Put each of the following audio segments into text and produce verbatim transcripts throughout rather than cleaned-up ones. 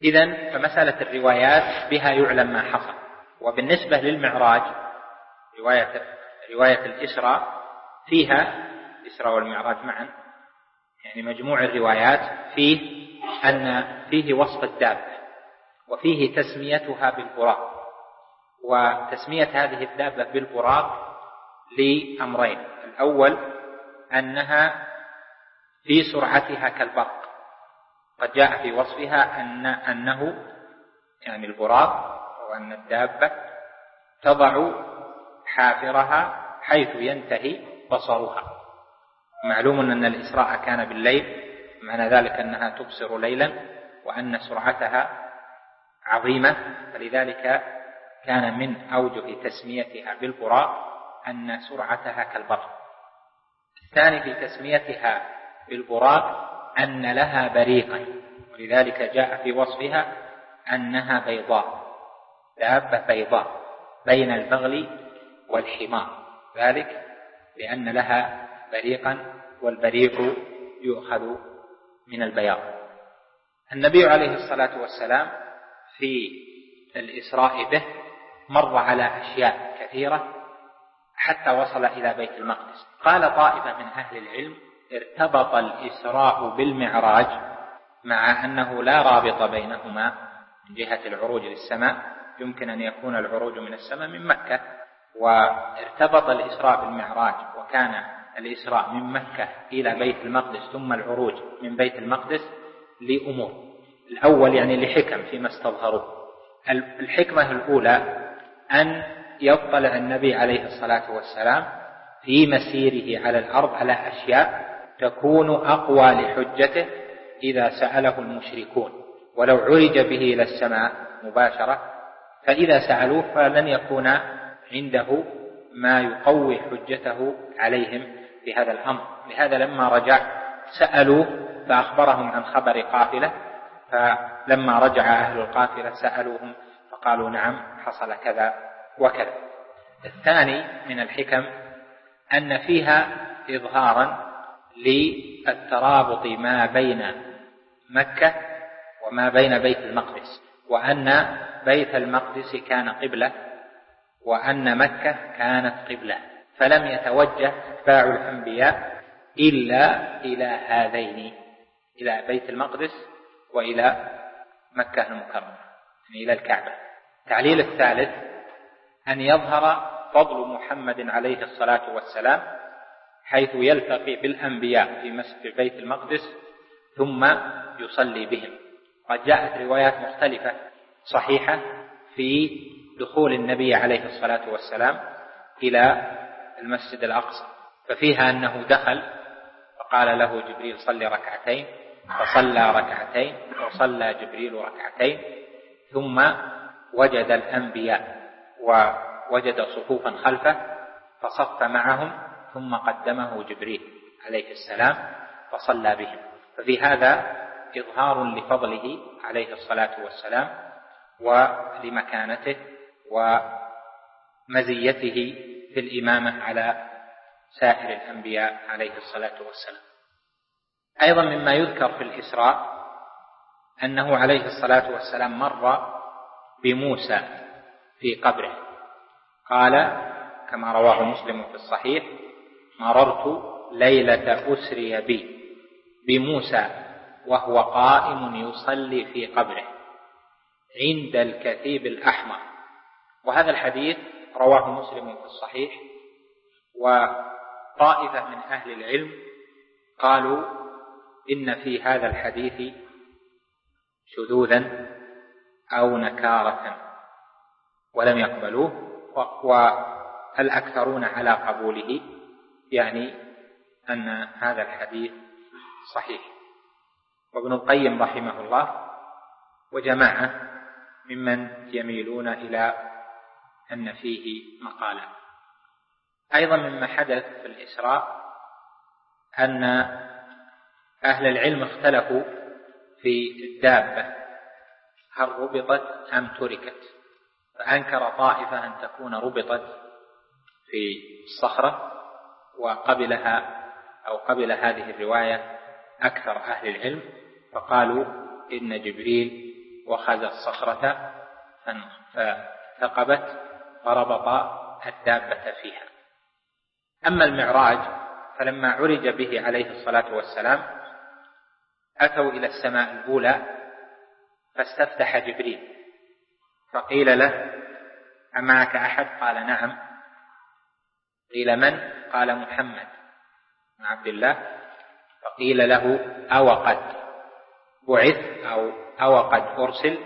إذن فمسألة الروايات بها يعلم ما حصل. وبالنسبة للمعراج رواية, رواية الإسراء فيها الإسراء والمعراج معا، يعني مجموع الروايات فيه أن فيه وصف الدابة وفيه تسميتها بالبراق، وتسمية هذه الدابة بالبراق لأمرين: الأول أنها في سرعتها كالبرق، قد جاء في وصفها أن أنه يعني البراق وأن الدابة تضع حافرها حيث ينتهي بصرها. معلوم أن الإسراء كان بالليل، معنى ذلك أنها تبصر ليلا وأن سرعتها عظيمة، فلذلك كان من أوجه تسميتها بالبراق أن سرعتها كالبرق. الثاني في تسميتها بالبراق أن لها بريقا، ولذلك جاء في وصفها أنها بيضاء، دابة بيضاء بين البغل والحمار، ذلك لأن لها بريقا، والبريق يؤخذ من البياض. النبي عليه الصلاة والسلام في الإسراء به مر على أشياء كثيرة حتى وصل إلى بيت المقدس. قال طائفة من أهل العلم: ارتبط الإسراء بالمعراج مع أنه لا رابط بينهما من جهة العروج للسماء، يمكن أن يكون العروج من السماء من مكة، وارتبط الإسراء بالمعراج وكان الإسراء من مكة إلى بيت المقدس ثم العروج من بيت المقدس لأمور. الأول يعني لحكم فيما استظهروه. الحكمة الأولى أن يطلع النبي عليه الصلاة والسلام في مسيره على الأرض على أشياء تكون أقوى لحجته إذا سأله المشركون، ولو عرج به إلى السماء مباشرة فإذا سألوه فلن يكون عنده ما يقوي حجته عليهم في هذا الأمر. لهذا لما رجع سألوه فأخبرهم عن خبر قافلة، فلما رجع أهل القافلة سألوهم فقالوا: نعم حصل كذا وكذا. الثاني من الحكم أن فيها إظهارا للترابط ما بين مكة وما بين بيت المقدس، وأن بيت المقدس كان قبلة وأن مكة كانت قبلة، فلم يتوجه أتباع الأنبياء إلا إلى هذين، إلى بيت المقدس وإلى مكة المكرمة، يعني إلى الكعبة. التعليل الثالث أن يظهر فضل محمد عليه الصلاة والسلام حيث يلتقي بالأنبياء في مسجد بيت المقدس ثم يصلي بهم. قد جاءت روايات مختلفة صحيحة في دخول النبي عليه الصلاة والسلام إلى المسجد الأقصى، ففيها أنه دخل فقال له جبريل: صلي ركعتين، فصلى ركعتين، وصلى جبريل ركعتين، ثم وجد الأنبياء ووجد صفوفا خلفه فصف معهم، ثم قدمه جبريل عليه السلام فصلى بهم. ففي هذا إظهار لفضله عليه الصلاة والسلام ولمكانته ومزيته في الإمامة على سائر الأنبياء عليه الصلاة والسلام. أيضا مما يذكر في الإسراء أنه عليه الصلاة والسلام مر بموسى في قبره، قال كما رواه مسلم في الصحيح: مررت ليلة أسري بي بموسى وهو قائم يصلي في قبره عند الكثيب الأحمر. وهذا الحديث رواه مسلم في الصحيح، وطائفة من أهل العلم قالوا إن في هذا الحديث شذوذا أو نكارة ولم يقبلوه، والأكثرون على قبوله، يعني أن هذا الحديث صحيح. وابن القيم رحمه الله وجماعة ممن يميلون إلى أن فيه مقالا. أيضا مما حدث في الإسراء أن أهل العلم اختلفوا في الدابة هل ربطت أم تركت، فأنكر طائفة أن تكون ربطت في الصخرة، وقبلها أو قبل هذه الرواية أكثر أهل العلم، فقالوا إن جبريل وخذ الصخرة فثقبت فربط الدابة فيها. أما المعراج فلما عرج به عليه الصلاة والسلام أتوا إلى السماء الأولى فاستفتح جبريل فقيل له أمعك أحد؟ قال نعم. قيل من؟ قال محمد بن عبد الله. فقيل له أو قد بعث أو أو قد أرسل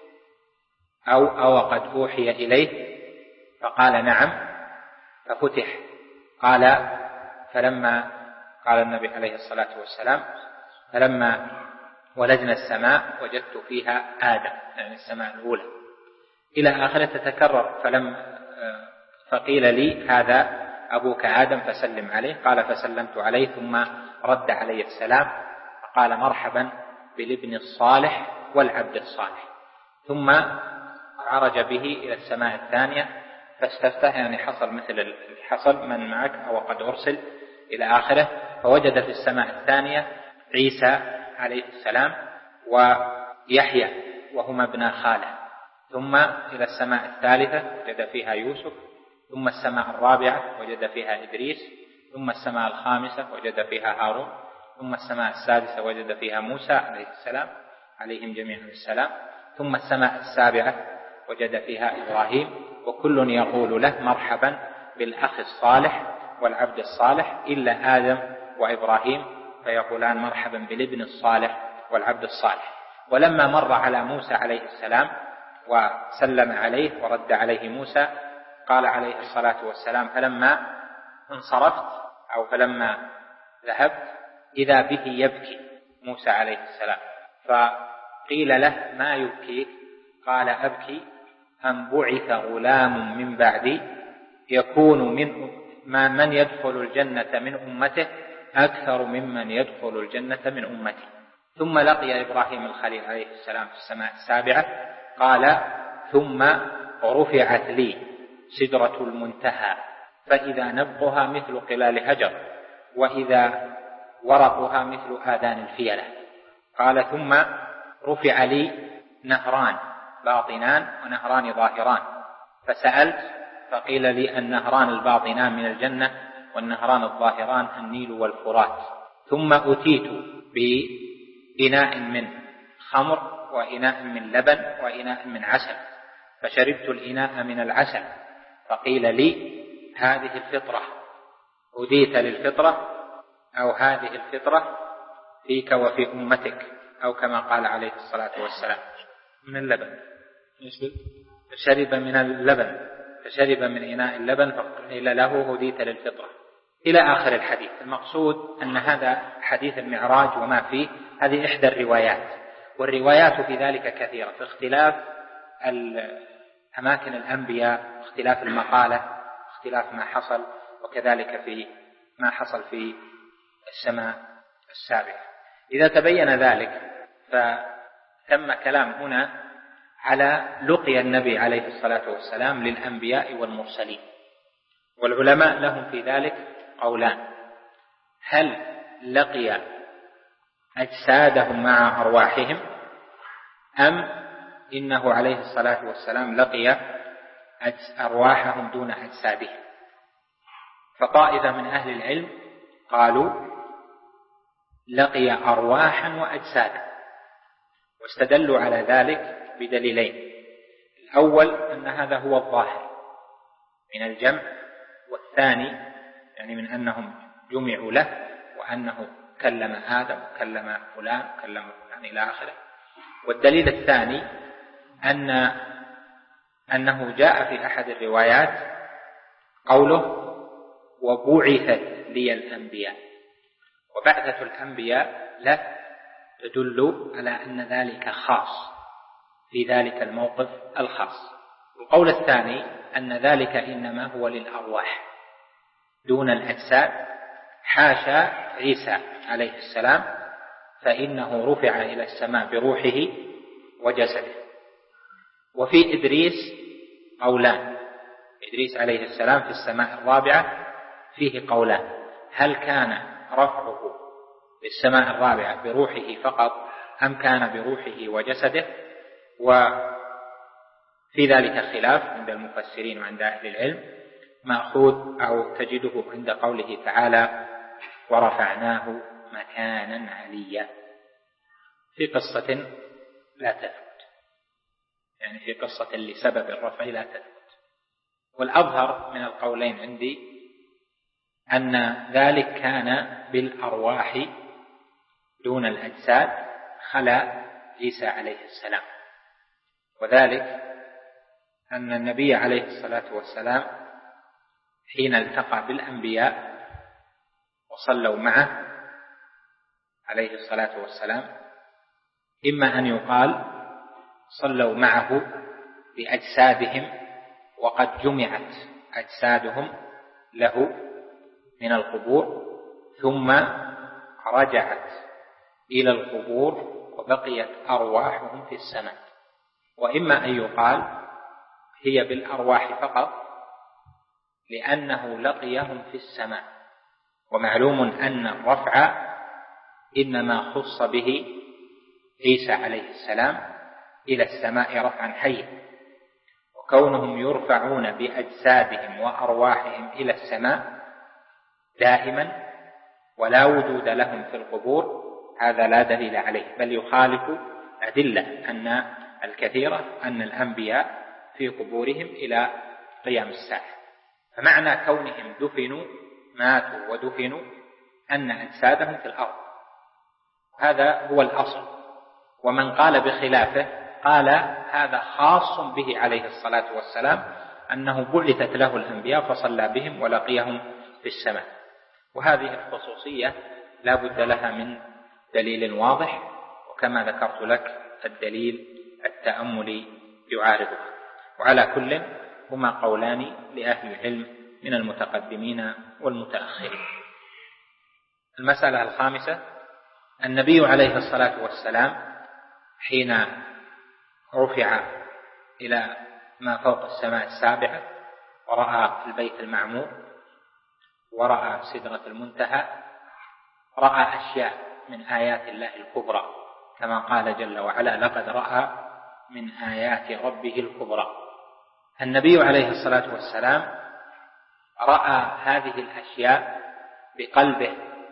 أو أو قد أوحي إليه؟ فقال نعم. ففتح. قال فلما قال النبي عليه الصلاة والسلام فلما ولجنا السماء وجدت فيها آدم، يعني السماء الأولى إلى آخره تتكرر. فلم فقيل لي هذا أبوك آدم فسلم عليه. قال فسلمت عليه ثم رد علي السلام فقال مرحبا بالابن الصالح والعبد الصالح. ثم عرج به إلى السماء الثانية فاستفتح، يعني حصل مثل حصل من معك أو قد أرسل إلى آخره. فوجد في السماء الثانية عيسى عليه السلام ويحيى وهما ابنا خاله. ثم إلى السماء الثالثة وجد فيها يوسف. ثم السماء الرابعة وجد فيها إدريس. ثم السماء الخامسة وجد فيها هارون. ثم السماء السادسة وجد فيها موسى عليه السلام عليهم جميعا السلام. ثم السماء السابعة وجد فيها إبراهيم. وكل يقول له مرحبا بالأخ الصالح والعبد الصالح إلا آدم وإبراهيم فيقولان مرحبا بالابن الصالح والعبد الصالح. ولما مر على موسى عليه السلام وسلم عليه ورد عليه موسى قال عليه الصلاة والسلام فلما انصرفت أو فلما ذهبت إذا به يبكي موسى عليه السلام. فقيل له ما يبكيك؟ قال أبكي أن بعث غلام من بعدي يكون من من يدخل الجنة من أمته أكثر ممن يدخل الجنة من أمتي. ثم لقي إبراهيم الخليل عليه السلام في السماء السابعة. قال ثم رفعت لي سدرة المنتهى فإذا نبضها مثل قلال هجر وإذا ورقها مثل آذان الفيلة. قال ثم رفع لي نهران باطنان ونهران ظاهران فسألت فقيل لي النهران الباطنان من الجنة والنهران الظاهران النيل والفرات. ثم أتيت بإناء من خمر وإناء من لبن وإناء من عسل فشربت الإناء من العسل فقيل لي هذه الفطرة هديت للفطرة أو هذه الفطرة فيك وفي أمتك أو كما قال عليه الصلاة والسلام. من اللبن فشرب من اللبن فشرب من إناء اللبن فقيل له هديت للفطرة إلى آخر الحديث. المقصود أن هذا حديث المعراج وما فيه هذه إحدى الروايات، والروايات في ذلك كثيرة في اختلاف أماكن الأنبياء، اختلاف المقالة، اختلاف ما حصل، وكذلك في ما حصل في السماء السابعة. إذا تبين ذلك فتم كلام هنا على لقي النبي عليه الصلاة والسلام للأنبياء والمرسلين، والعلماء لهم في ذلك قولان: هل لقي أجسادهم مع أرواحهم أم إنه عليه الصلاة والسلام لقي أرواحهم دون أجسادهم؟ فطائفة من أهل العلم قالوا لقي أرواحا وأجسادا، واستدلوا على ذلك بدليلين: الأول أن هذا هو الظاهر من الجمع، والثاني يعني من أنهم جمعوا له وأنه كلم آدم وكلم فلان وكلم فلان إلى آخره. والدليل الثاني أن أنه جاء في أحد الروايات قوله وبعثت لي الأنبياء، وبعثة الأنبياء لا تدل على أن ذلك خاص في ذلك الموقف الخاص. القول الثاني أن ذلك إنما هو للأرواح دون الأجساد، حاشا عيسى عليه السلام فإنه رفع إلى السماء بروحه وجسده. وفي إدريس قولان: إدريس عليه السلام في السماء الرابعة فيه قولان: هل كان رفعه للسماء الرابعة بروحه فقط أم كان بروحه وجسده؟ وفي ذلك خلاف عند المفسرين وعند أهل العلم، مأخوذ أو تجده عند قوله تعالى ورفعناه مكانا عليا في قصة لا تثبت، يعني في قصة لسبب الرفع لا تثبت. والأظهر من القولين عندي أن ذلك كان بالأرواح دون الأجساد خلا عيسى عليه السلام، وذلك أن النبي عليه الصلاة والسلام حين التقى بالأنبياء وصلوا معه عليه الصلاة والسلام، إما أن يقال صلوا معه بأجسادهم وقد جمعت أجسادهم له من القبور ثم رجعت إلى القبور وبقيت أرواحهم في السماء، وإما أن يقال هي بالأرواح فقط لأنه لقيهم في السماء. ومعلوم أن الرفع إنما خص به عيسى عليه السلام إلى السماء رفعا حيا، وكونهم يرفعون بأجسادهم وأرواحهم إلى السماء دائما ولا وجود لهم في القبور هذا لا دليل عليه، بل يخالف أدلة أن الكثيرة أن الأنبياء في قبورهم إلى قيام الساعة. فمعنى كونهم دفنوا ماتوا ودفنوا أن أجسادهم في الأرض، هذا هو الأصل. ومن قال بخلافه قال هذا خاص به عليه الصلاة والسلام أنه بعثت له الأنبياء فصلى بهم ولقيهم في السماء، وهذه الخصوصية لا بد لها من دليل واضح، وكما ذكرت لك الدليل التأملي يعارضها. وعلى كل هما قولان لأهل العلم من المتقدمين والمتأخرين. المسألة الخامسة: النبي عليه الصلاة والسلام حين رفع إلى ما فوق السماء السابعة ورأى البيت المعمور ورأى سدرة المنتهى رأى أشياء من آيات الله الكبرى، كما قال جل وعلا لقد رأى من آيات ربه الكبرى. النبي عليه الصلاة والسلام رأى هذه الأشياء بقلبه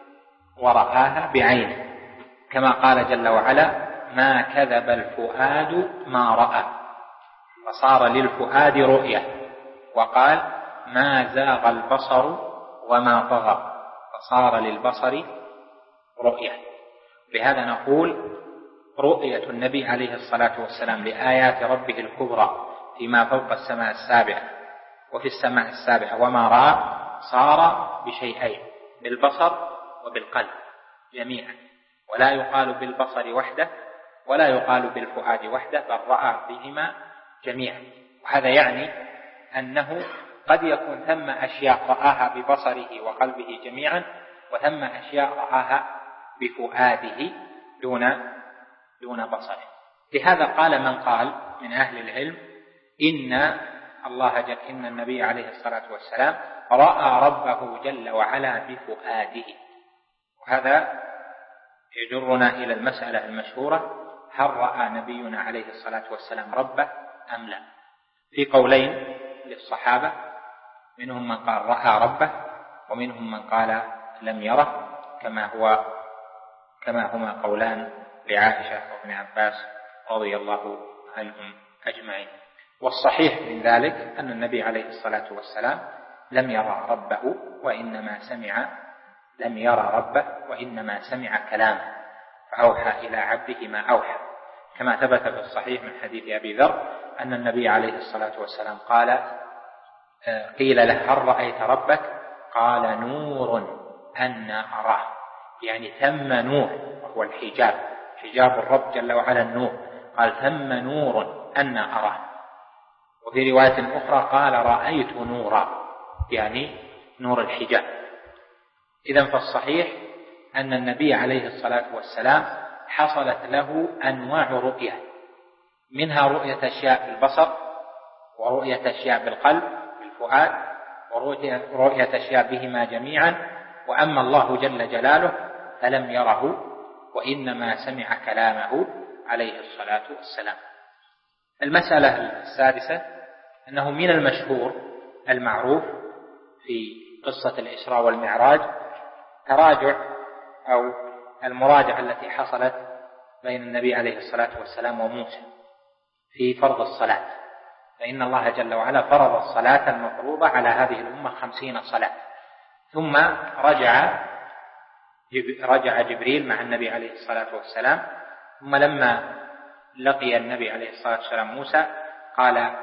ورآها بعينه، كما قال جل وعلا ما كذب الفؤاد ما رأى، فصار للفؤاد رؤية، وقال ما زاغ البصر وما طغى، فصار للبصر رؤية. بهذا نقول رؤية النبي عليه الصلاة والسلام لآيات ربه الكبرى فيما فوق السماء السابعة وفي السماء السابعة وما رأى صار بشيئين، بالبصر وبالقلب جميعا، ولا يقال بالبصر وحده ولا يقال بالفؤاد وحده، بل رأى بهما جميعا. وهذا يعني أنه قد يكون ثم أشياء رآها ببصره وقلبه جميعا، وثم أشياء رآها بفؤاده دون دون بصره. لهذا قال من قال من أهل العلم إن الله جل إن النبي عليه الصلاة والسلام رأى ربه جل وعلا بفؤاده. وهذا يجرنا إلى المسألة المشهورة: هل رأى نبينا عليه الصلاة والسلام ربه أم لا؟ في قولين للصحابة، منهم من قال رأى ربه ومنهم من قال لم يره، كما هو كما هما قولان لعائشة وابن عباس رضي الله عنهم أجمعين. والصحيح من ذلك أن النبي عليه الصلاة والسلام لم يرى ربه وإنما سمع لم يرى ربه وإنما سمع كلامه، فأوحى إلى عبده ما أوحى، كما ثبت في الصحيح من حديث أبي ذر أن النبي عليه الصلاة والسلام قال قيل له هل رأيت ربك؟ قال نور أن أراه، يعني ثم نور وهو الحجاب، حجاب الرب جل وعلا النور، قال ثم نور أن أراه. وفي رواية أخرى قال رأيت نورا، يعني نور الحجاب. إذن فالصحيح أن النبي عليه الصلاة والسلام حصلت له أنواع رؤية، منها رؤية أشياء بالبصر، ورؤية أشياء بالقلب بالفؤاد، ورؤية أشياء بهما جميعا. وأما الله جل جلاله فلم يره وإنما سمع كلامه عليه الصلاة والسلام. المسألة السادسة أنه من المشهور المعروف في قصة الإسراء والمعراج تراجع أو المراجعة التي حصلت بين النبي عليه الصلاة والسلام وموسى في فرض الصلاة، فإن الله جل وعلا فرض الصلاة المفروضة على هذه الأمة خمسين صلاة، ثم رجع رجع جبريل مع النبي عليه الصلاة والسلام، ثم لما لقي النبي عليه الصلاة والسلام موسى قال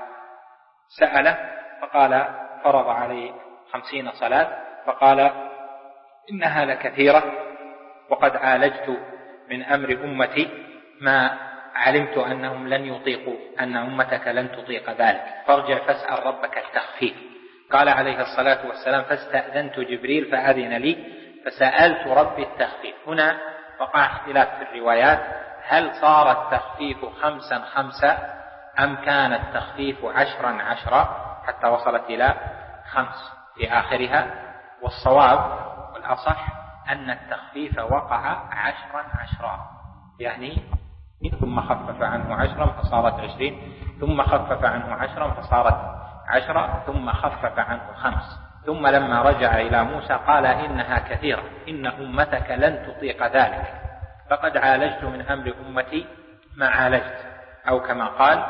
سأله فقال فرض عليه خمسين صلاة، فقال إنها لكثيرة وقد عالجت من أمر أمتي ما علمت أنهم لن يطيقوا، أن أمتك لن تطيق ذلك، فارجع فاسأل ربك التخفيف. قال عليه الصلاة والسلام فاستأذنت جبريل فأذن لي فسألت ربي التخفيف. هنا وقع اختلاف في الروايات، هل صار التخفيف خمسا خمسا أم كان التخفيف عشرا عشرا حتى وصلت إلى خمس في آخرها؟ والصواب والأصح أن التخفيف وقع عشرا عشرا، يعني ثم خفف عنه عشرا فصارت عشرين، ثم خفف عنه عشرا فصارت عشرة، ثم خفف عنه خمس، ثم لما رجع إلى موسى قال إنها كثيرة، إن أمتك لن تطيق ذلك، فقد عالجت من أمر أمتي ما عالجت، أو كما قال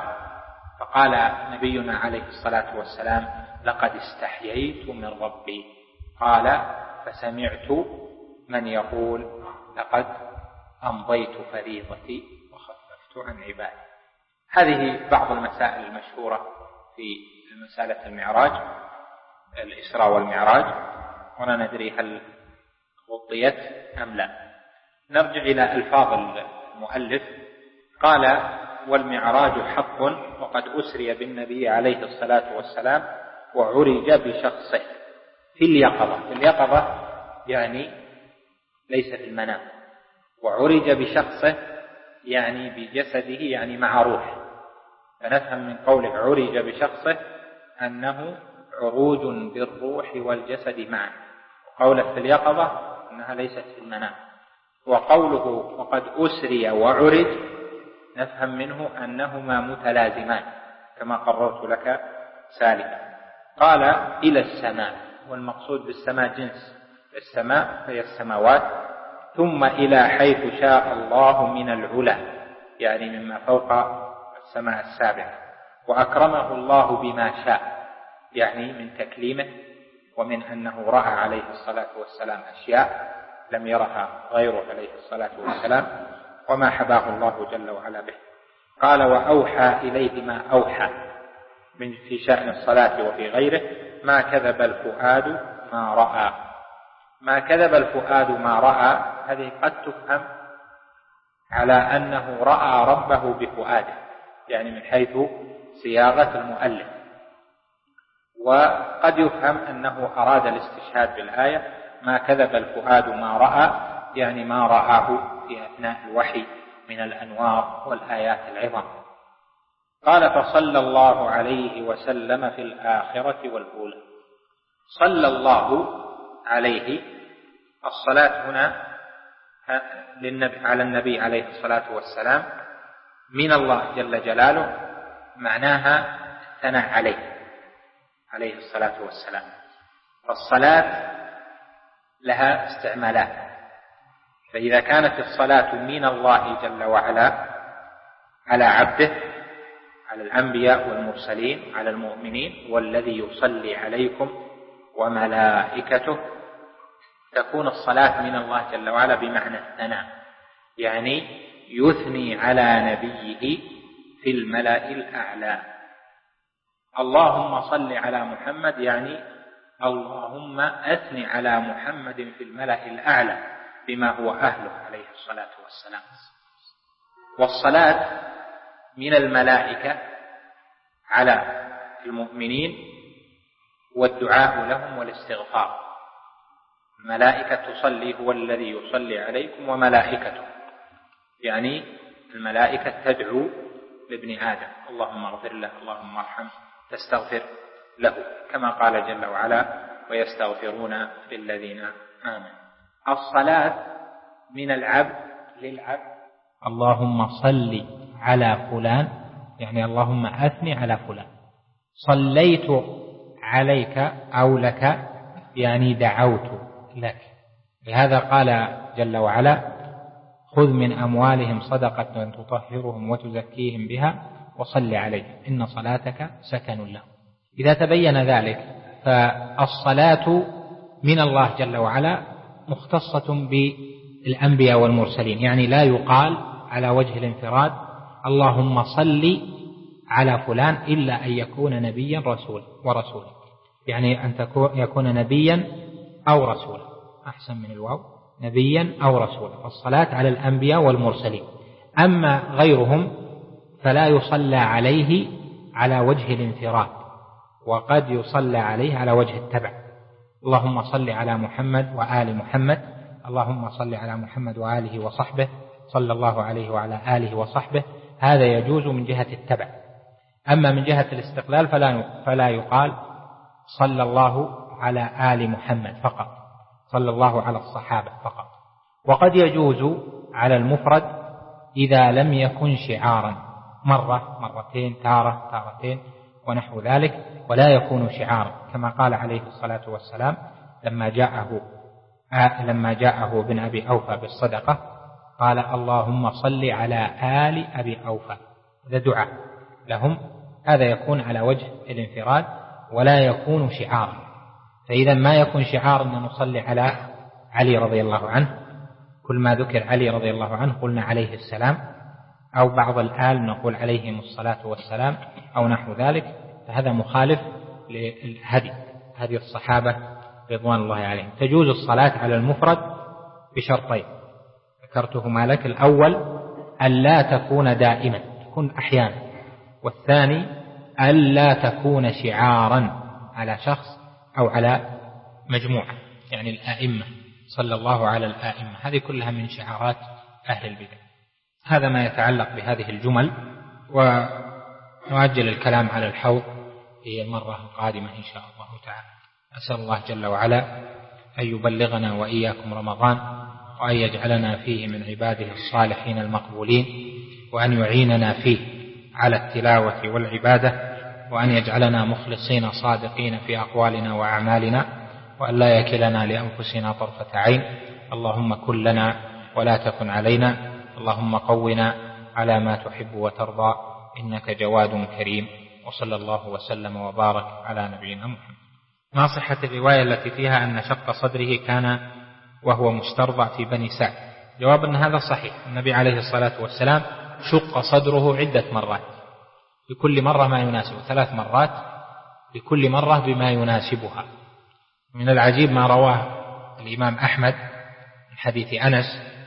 فقال نبينا عليه الصلاة والسلام لقد استحييت من ربي، قال فسمعت من يقول لقد أمضيت فريضتي وخففت عن عبادي. هذه بعض المسائل المشهورة في مسألة المعراج، الإسراء والمعراج، ولا ندري هل غطيت أم لا. نرجع إلى ألفاظ المؤلف. قال والمعراج حق وقد أسري بالنبي عليه الصلاة والسلام وعرج بشخصه في اليقظة. في اليقظة يعني ليس في المنام، وعرج بشخصه يعني بجسده، يعني مع روح، فنفهم من قوله عرج بشخصه أنه عروج بالروح والجسد معا، وقوله في اليقظة أنها ليست في المنام. وقوله وقد أسري وعرج نفهم منه أنهما متلازمان كما قررت لك سالفا. قال إلى السماء، والمقصود بالسماء جنس السماء هي السماوات، ثم إلى حيث شاء الله من العلا، يعني مما فوق السماء السابعة، وأكرمه الله بما شاء، يعني من تكليمه، ومن أنه رأى عليه الصلاة والسلام أشياء لم يرها غيره عليه الصلاة والسلام، وما حباه الله جل وعلا به. قال وأوحى إليه ما أوحى من في شأن الصلاة وفي غيره، ما كذب الفؤاد ما رأى. ما كذب الفؤاد ما رأى هذه قد تفهم على أنه رأى ربه بفؤاده، يعني من حيث صياغة المؤلف، وقد يفهم أنه أراد الاستشهاد بالآية ما كذب الفؤاد ما رأى، يعني ما رآه في أثناء الوحي من الأنوار والآيات العظام. قال فصلى الله عليه وسلم في الآخرة والأولى. صلى الله عليه، الصلاة هنا للنبي على النبي عليه الصلاة والسلام من الله جل جلاله، معناها الثناء عليه عليه الصلاة والسلام. فالصلاة لها استعمالات، فإذا كانت الصلاة من الله جل وعلا على عبده، على الأنبياء والمرسلين، على المؤمنين، والذي يصلي عليكم وملائكته، تكون الصلاة من الله جل وعلا بمعنى الثناء، يعني يثني على نبيه في الملأ الأعلى. اللهم صل على محمد، يعني اللهم أثني على محمد في الملأ الأعلى بما هو أهله عليه الصلاة والسلام. والصلاة من الملائكة على المؤمنين والدعاء لهم والاستغفار. الملائكة تصلي، هو الذي يصلي عليكم وملائكته، يعني الملائكة تدعو لابن آدم اللهم اغفر له اللهم ارحمه، تستغفر له، كما قال جل وعلا ويستغفرون للذين آمنوا. الصلاة من العبد للعبد، اللهم صل على فلان يعني اللهم أثني على فلان. صليت عليك أو لك يعني دعوت لك. لهذا قال جل وعلا خذ من أموالهم صدقة تطهرهم وتزكيهم بها وصل عليهم إن صلاتك سكن لهم. إذا تبين ذلك فالصلاة من الله جل وعلا مختصة بالأنبياء والمرسلين، يعني لا يقال على وجه الانفراد اللهم صل على فلان إلا أن يكون نبيا رسول ورسولا، يعني أن يكون نبيا أو رسولا، أحسن من الواو، نبيا أو رسولا. الصلاة على الأنبياء والمرسلين. أما غيرهم فلا يصلى عليه على وجه الانفراد، وقد يصلى عليه على وجه التبع. اللهم صل على محمد وآل محمد، اللهم صل على محمد وآله وصحبه، صلى الله عليه وعلى آله وصحبه. هذا يجوز من جهة التبع. أما من جهة الاستقلال فلا فلا يقال صلى الله على آل محمد فقط، صلى الله على الصحابة فقط. وقد يجوز على المفرد إذا لم يكن شعارا، مرة مرتين تارة تارتين ونحو ذلك، ولا يكون شعارا، كما قال عليه الصلاة والسلام لما جاءه لما جاءه ابن أبي أوفى بالصدقة قال اللهم صل على آل أبي أوفى. هذا دعاء لهم، هذا يكون على وجه الانفراد ولا يكون شعارا. فإذا ما يكون شعارا أن نصلي على علي رضي الله عنه، كل ما ذكر علي رضي الله عنه قلنا عليه السلام، أو بعض الآل نقول عليهم الصلاة والسلام أو نحو ذلك، فهذا مخالف للهدي هدي الصحابة رضوان الله عليهم. تجوز الصلاة على المفرد بشرطين ذكرتهما لك: الأول ألا تكون دائما، تكون أحيانا، والثاني ألا تكون شعارا على شخص أو على مجموعة، يعني الآئمة، صلى الله على الآئمة، هذه كلها من شعارات أهل البدع. هذا ما يتعلق بهذه الجمل، ونؤجل الكلام على الحوض في المرة القادمة إن شاء الله تعالى. أسأل الله جل وعلا أن يبلغنا وإياكم رمضان، وأن يجعلنا فيه من عباده الصالحين المقبولين، وأن يعيننا فيه على التلاوة والعبادة، وأن يجعلنا مخلصين صادقين في أقوالنا وأعمالنا، وأن لا يكلنا لأنفسنا طرفة عين. اللهم كن لنا ولا تكن علينا، اللهم قونا على ما تحب وترضى، إنك جواد كريم. وصلى الله وسلم وبارك على نبينا محمد. ما صحة الرواية التي فيها أن شق صدره كان وهو مسترضع في بني سعد؟ جواب أن هذا صحيح. النبي عليه الصلاة والسلام شق صدره عدة مرات، بكل مرة ما يناسبه، ثلاث مرات، بكل مرة بما يناسبها. من العجيب ما رواه الإمام أحمد من حديث أنس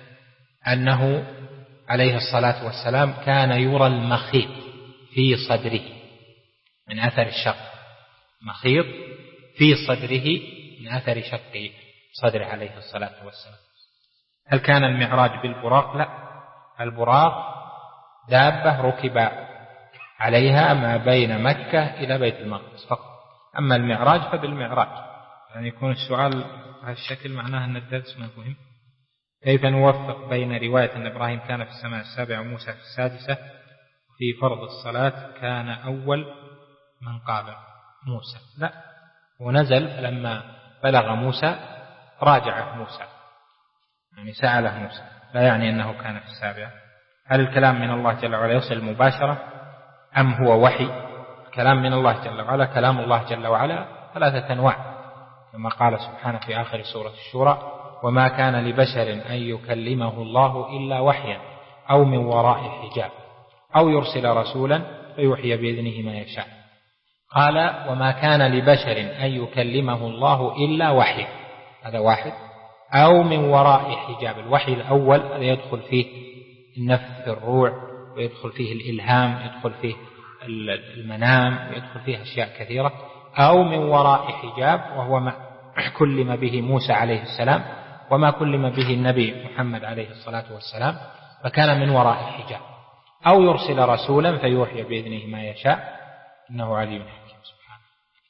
أنه عليه الصلاة والسلام كان يرى المخيط في صدره من أثر الشق، مخيط في صدره من أثر شق صدره عليه الصلاة والسلام. هل كان المعراج بالبراق؟ لا، البراق دابة ركب عليها ما بين مكة إلى بيت المقدس فقط. أما المعراج فبالمعراج. يعني يكون السؤال بهذا الشكل معناه أن الدرس ما فهم. كيف نوفق بين رواية أن إبراهيم كان في السماء السابعة وموسى في السادسة في فرض الصلاة كان أول من قابل موسى؟ لا، ونزل لما بلغ موسى راجعه موسى، يعني سأله موسى، لا يعني أنه كان في السابعة. هل الكلام من الله جل وعلا يصل مباشرة أم هو وحي؟ الكلام من الله جل وعلا، كلام الله جل وعلا ثلاثة أنواع، كما قال سبحانه في آخر سورة الشورى: وما كان لبشر أن يكلمه الله إلا وحيا أو من وراء حجاب أو يرسل رسولا فيوحي بإذنه ما يشاء. قال: وما كان لبشر أن يكلمه الله إلا وحيا، هذا واحد، أو من وراء حجاب. الوحي الأول هذا يدخل فيه النفث في الروع، ويدخل فيه الإلهام، يدخل فيه المنام، ويدخل فيه أشياء كثيرة. أو من وراء حجاب وهو ما كلم به موسى عليه السلام وما كلم به النبي محمد عليه الصلاة والسلام، فكان من وراء حجاب. أو يرسل رسولا فيوحي بإذنه ما يشاء، إنه عليم حكيم سبحانه.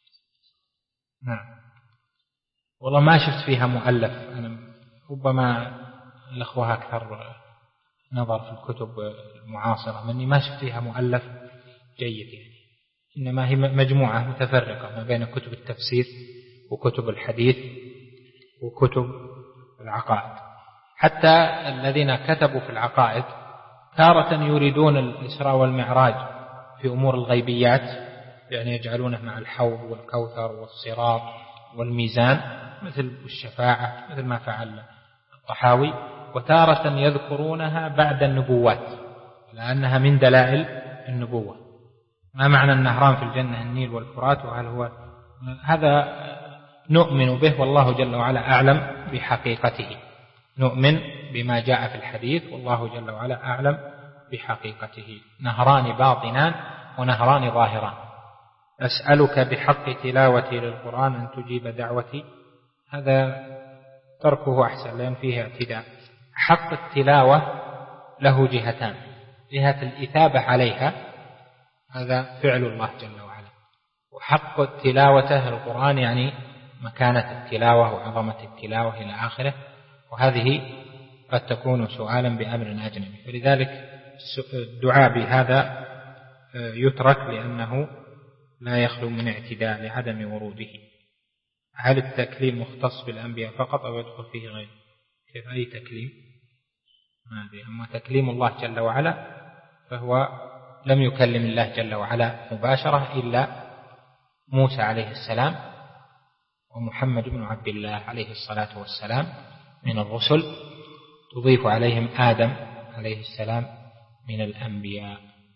نعم، والله ما شفت فيها مؤلف، أنا ربما الأخوة أكثر نظر في الكتب المعاصرة مني، ما شفت فيها مؤلف جيد يعني، إنما هي مجموعة متفرقة ما بين كتب التفسير وكتب الحديث وكتب العقائد. حتى الذين كتبوا في العقائد تارة يريدون الإسراء والمعراج في أمور الغيبيات، يعني يجعلونه مع الحوض والكوثر والصراط والميزان مثل الشفاعة مثل ما فعل الطحاوي، وتارة يذكرونها بعد النبوات لأنها من دلائل النبوة. ما معنى النهران في الجنة النيل والفرات، وهل هو هذا نؤمن به والله جل وعلا أعلم بحقيقته، نؤمن بما جاء في الحديث والله جل وعلا أعلم بحقيقته. نهران باطنان ونهران ظاهران. أسألك بحق تلاوتي للقرآن أن تجيب دعوتي، هذا تركه أحسن لأن فيه اعتداء. حق التلاوة له جهتان، جهة الإثابة عليها هذا فعل الله جل وعلا، وحق التلاوة القرآن يعني مكانة التلاوة وعظمة التلاوة إلى آخره، وهذه قد تكون سؤالا بأمر أجنبي، فلذلك الدعاء بهذا يترك لأنه لا يخلو من اعتداء لعدم وروده. هل التكليم مختص بالأنبياء فقط أو يدخل فيه غيره؟ كيف أي تكليم؟ ما أدري. أما تكليم الله جل وعلا فهو لم يكلم الله جل وعلا مباشرة إلا موسى عليه السلام ومحمد بن عبد الله عليه الصلاة والسلام من الرسل، تضيف عليهم آدم عليه السلام من الأنبياء.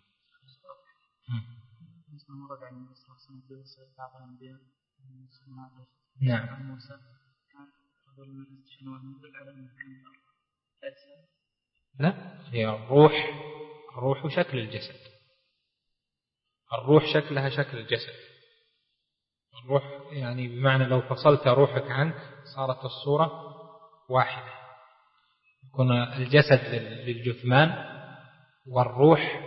نعم. لا، هي الروح، الروح شكل الجسد، الروح شكلها شكل الجسد. الروح يعني بمعنى لو فصلت روحك عنك صارت الصورة واحدة، يكون الجسد للجثمان والروح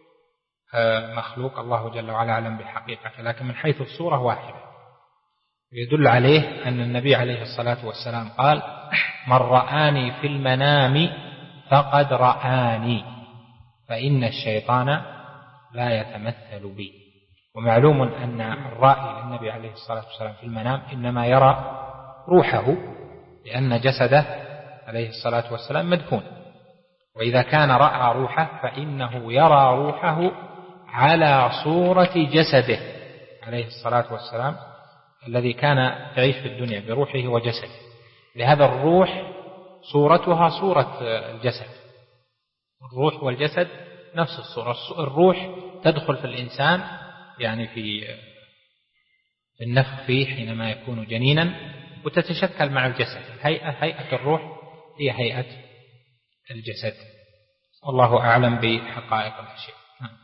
مخلوق الله جل وعلا أعلم بحقيقته، لكن من حيث الصورة واحدة. يدل عليه أن النبي عليه الصلاة والسلام قال: من رآني في المنام فقد رآني، فإن الشيطان لا يتمثل بي. ومعلوم أن الرائي للنبي عليه الصلاة والسلام في المنام إنما يرى روحه، لأن جسده عليه الصلاة والسلام مدفون، وإذا كان رأى روحه فإنه يرى روحه على صورة جسده عليه الصلاة والسلام الذي كان يعيش في الدنيا بروحه وجسده. لهذا الروح صورتها صورة الجسد، الروح والجسد نفس الصورة. الروح تدخل في الإنسان يعني في النفخ فيه حينما يكون جنينا، وتتشكل مع الجسد. هيئة هيئة الروح هي هيئة الجسد، والله أعلم بحقائق الأشياء.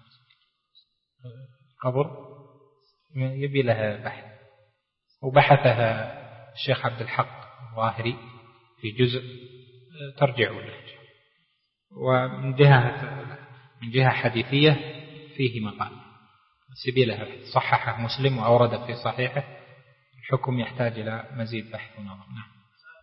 قبر يبي لها بحث، وبحثها الشيخ عبد الحق الظاهري في جزء ترجعوا له، ومن جهة من جهة حديثية فيه مقال سبيلها صححه مسلم وأورد في صحيحه، الحكم يحتاج إلى مزيد بحث ونظر. نعم.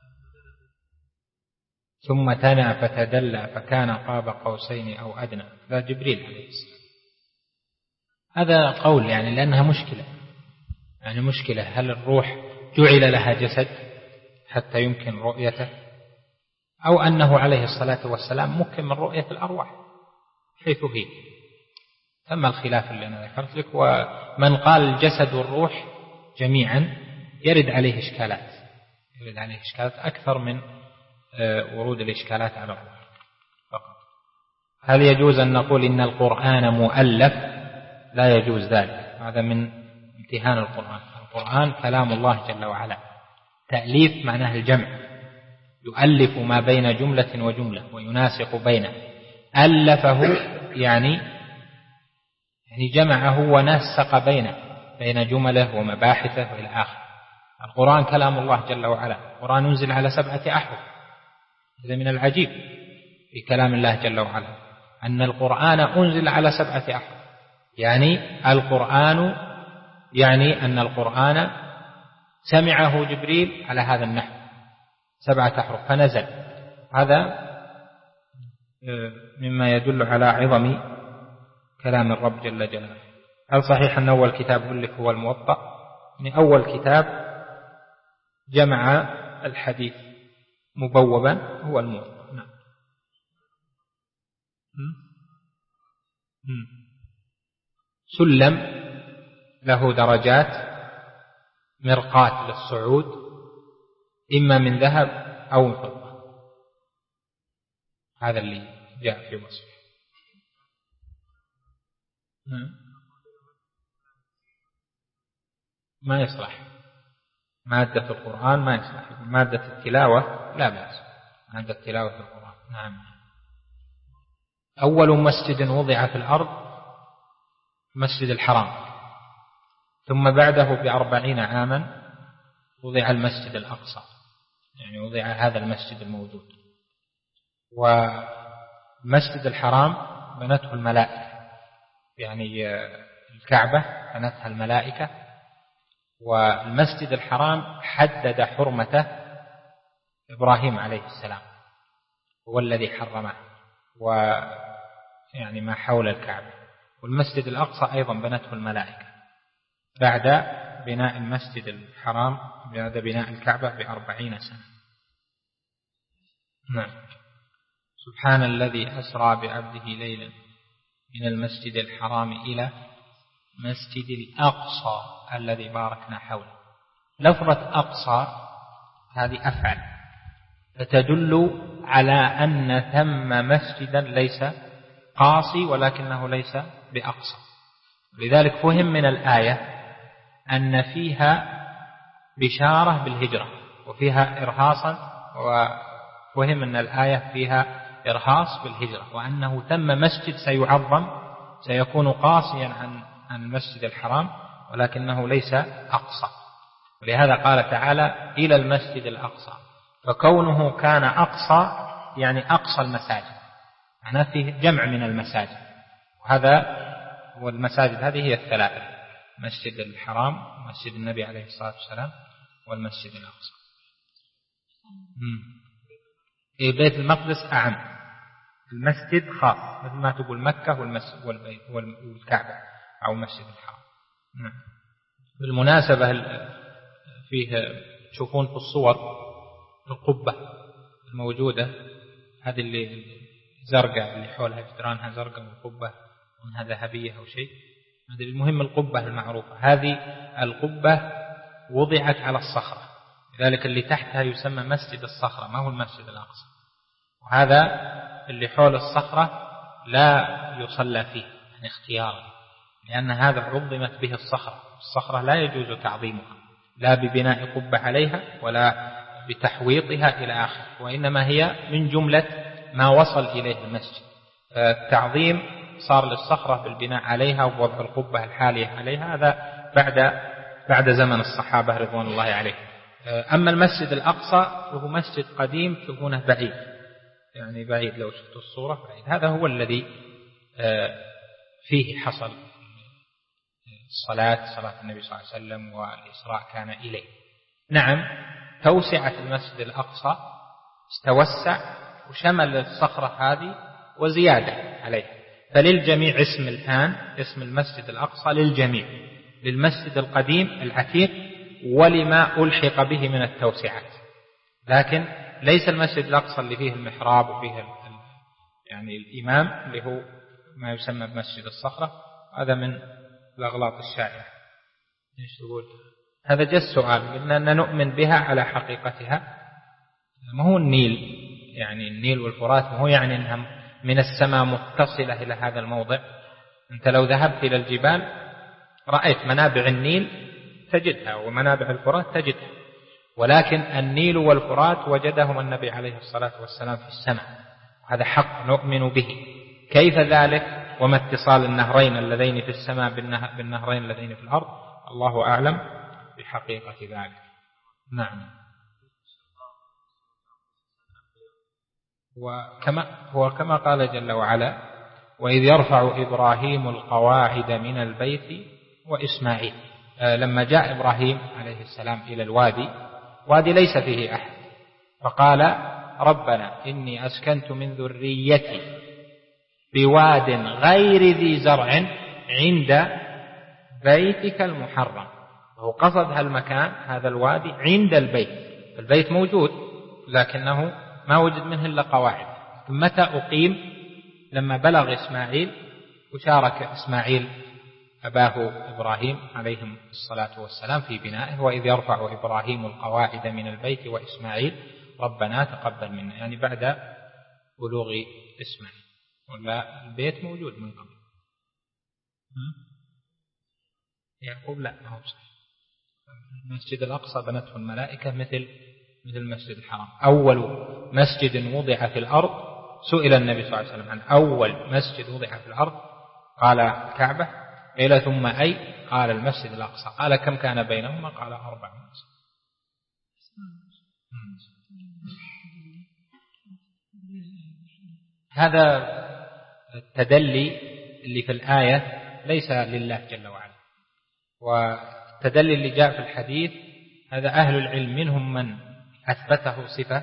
ثم تنى فتدلى فكان قاب قوسين أو أدنى، ذا جبريل عليه السلام. هذا قول يعني لأنها مشكلة، يعني مشكلة، هل الروح جعل لها جسد حتى يمكن رؤيته، أو أنه عليه الصلاة والسلام ممكن من رؤية الأرواح حيث هي؟ ثم الخلاف اللي أنا ذكرت لك. ومن قال الجسد والروح جميعا يرد عليه إشكالات، يرد عليه إشكالات أكثر من ورود الإشكالات على الروح فقط. هل يجوز أن نقول إن القرآن مؤلف؟ لا يجوز ذلك، هذا من امتهان القرآن. القرآن كلام الله جل وعلا، تأليف معناه الجمع، يؤلف ما بين جملة وجملة ويناسق بينه. ألفه يعني يعني جمعه ونسق بينه بين جمله ومباحثه وإلى آخر. القرآن كلام الله جل وعلا، القرآن ينزل على سبعة أحرف. هذا من العجيب في كلام الله جل وعلا أن القرآن أنزل على سبعة أحرف، يعني القرآن يعني أن القرآن سمعه جبريل على هذا النحو سبعة أحرف فنزل. هذا مما يدل على عظم كلام الرب جل جلاله. هل صحيح أن أول كتاب ألف هو الموطأ؟ يعني أول كتاب جمع الحديث مبوبا هو الموطأ. نعم. سلم له درجات، مرقاة للصعود، إما من ذهب أو من فضة. هذا اللي جاء في وصفه. ما يصلح مادة القرآن، ما يصلح مادة التلاوة لا بأس، مادة تلاوة القرآن. نعم. أول مسجد وضع في الأرض مسجد الحرام، ثم بعده بأربعين عاما وضع المسجد الأقصى، يعني وضع هذا المسجد الموجود. والمسجد الحرام بنته الملائكة، يعني الكعبة بنتها الملائكة، والمسجد الحرام حدد حرمته إبراهيم عليه السلام، هو الذي حرمه، ويعني ما حول الكعبة. والمسجد الأقصى أيضا بنته الملائكة بعد بناء المسجد الحرام، بعد بناء الكعبة بأربعين سنة. نعم. سبحان الذي أسرى بعبده ليلا من المسجد الحرام إلى مسجد الأقصى الذي باركنا حوله. لفظة أقصى هذه أفعل، فتدل على أن ثم مسجدا ليس قاصي ولكنه ليس بأقصى. لذلك فهم من الآية أن فيها بشارة بالهجرة وفيها إرهاصا، وفهم أن الآية فيها إرهاص بالهجرة، وأنه ثم مسجد سيعظم سيكون قاصيا عن عن المسجد الحرام ولكنه ليس أقصى. ولهذا قال تعالى إلى المسجد الأقصى، فكونه كان أقصى يعني أقصى المساجد، معناه فيه جمع من المساجد، وهذا والمساجد هذه هي الثلاثة: مسجد الحرام، مسجد النبي عليه الصلاة والسلام، والمسجد الأقصى. إيه بيت المقدس أعم، المسجد خاص، مثل ما تقول مكة والمسجد والبيت والكعبة أو مسجد الحرام. نعم. بالمناسبة فيه تشوفون في الصور القبة الموجودة هذه اللي زرقاء اللي حولها جدرانها زرقاء والقبة منها ذهبية أو شيء، المهم القبة المعروفة هذه القبة وضعت على الصخرة، لذلك اللي تحتها يسمى مسجد الصخرة ما هو المسجد الأقصى. وهذا اللي حول الصخرة لا يصلى فيه يعني اختيارا، لأن هذا عظمت به الصخرة، الصخرة لا يجوز تعظيمها لا ببناء قبة عليها ولا بتحويطها إلى آخر، وإنما هي من جملة ما وصل إليه المسجد. التعظيم صار للصخرة بالبناء عليها ووضع القبة الحالية عليها، هذا بعد بعد زمن الصحابة رضوان الله عليهم. أما المسجد الأقصى فهو مسجد قديم تكونه بعيد، يعني بعيد لو شفت الصورة بعيد، هذا هو الذي فيه حصل الصلاة صلاة النبي صلى الله عليه وسلم والإسراء كان إليه. نعم توسعة المسجد الأقصى استوسع وشمل الصخرة هذه وزيادة عليها، فللجميع اسم الآن اسم المسجد الأقصى للجميع، للمسجد القديم العتيق ولما ألحق به من التوسعات، لكن ليس المسجد الأقصى اللي فيه المحراب وفيه يعني الإمام اللي هو ما يسمى بمسجد الصخرة، هذا من الأغلاط الشائعة. ايش تقول؟ هذا جاء السؤال، قلنا أن نؤمن بها على حقيقتها، ما هو النيل يعني النيل والفرات ما هو يعني أنها من السماء متصلة إلى هذا الموضع. أنت لو ذهبت إلى الجبال رأيت منابع النيل تجدها ومنابع الفرات تجدها، ولكن النيل والفرات وجدهم النبي عليه الصلاة والسلام في السماء، هذا حق نؤمن به. كيف ذلك وما اتصال النهرين اللذين في السماء بالنهرين اللذين في الأرض؟ الله أعلم بحقيقة ذلك. نعم. وكما هو كما قال جل وعلا: وإذ يرفع إبراهيم القواعد من البيت وإسماعيل. لما جاء إبراهيم عليه السلام إلى الوادي، وادي ليس فيه أحد، فقال: ربنا إني أسكنت من ذريتي بواد غير ذي زرع عند بيتك المحرم. وهو قصد هالمكان هذا الوادي عند البيت، البيت موجود لكنه ما وجد منه إلا قواعد. متى أقيم؟ لما بلغ إسماعيل وشارك إسماعيل أباه إبراهيم عليهم الصلاة والسلام في بنائه، وإذ يرفع إبراهيم القواعد من البيت وإسماعيل ربنا تقبل منا، يعني بعد بلوغ إسماعيل، ولا البيت موجود من قبل. يعقوب لا، ما هو صحيح. المسجد الأقصى بنته الملائكة مثل مثل المسجد الحرام. أول مسجد وضع في الأرض، سئل النبي صلى الله عليه وسلم عن أول مسجد وضع في الأرض، قال الكعبة. قيل ثم أي؟ قال المسجد الأقصى. قال كم كان بينهما؟ قال أربع مسجد. هذا التدلي اللي في الآية ليس لله جل وعلا، والتدلي اللي جاء في الحديث هذا أهل العلم منهم من أثبته صفة،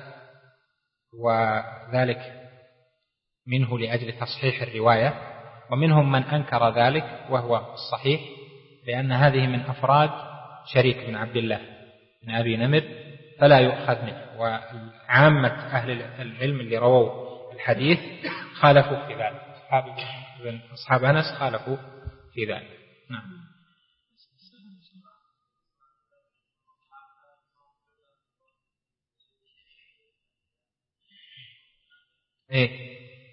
وذلك منه لأجل تصحيح الرواية، ومنهم من أنكر ذلك وهو الصحيح، لأن هذه من أفراد شريك بن عبد الله بن أبي نمر فلا يؤخذ منه. وعامة أهل العلم اللي رووا الحديث خالفوا في ذلك، أصحاب, أصحاب أنس خالفوا في ذلك. نعم. إيه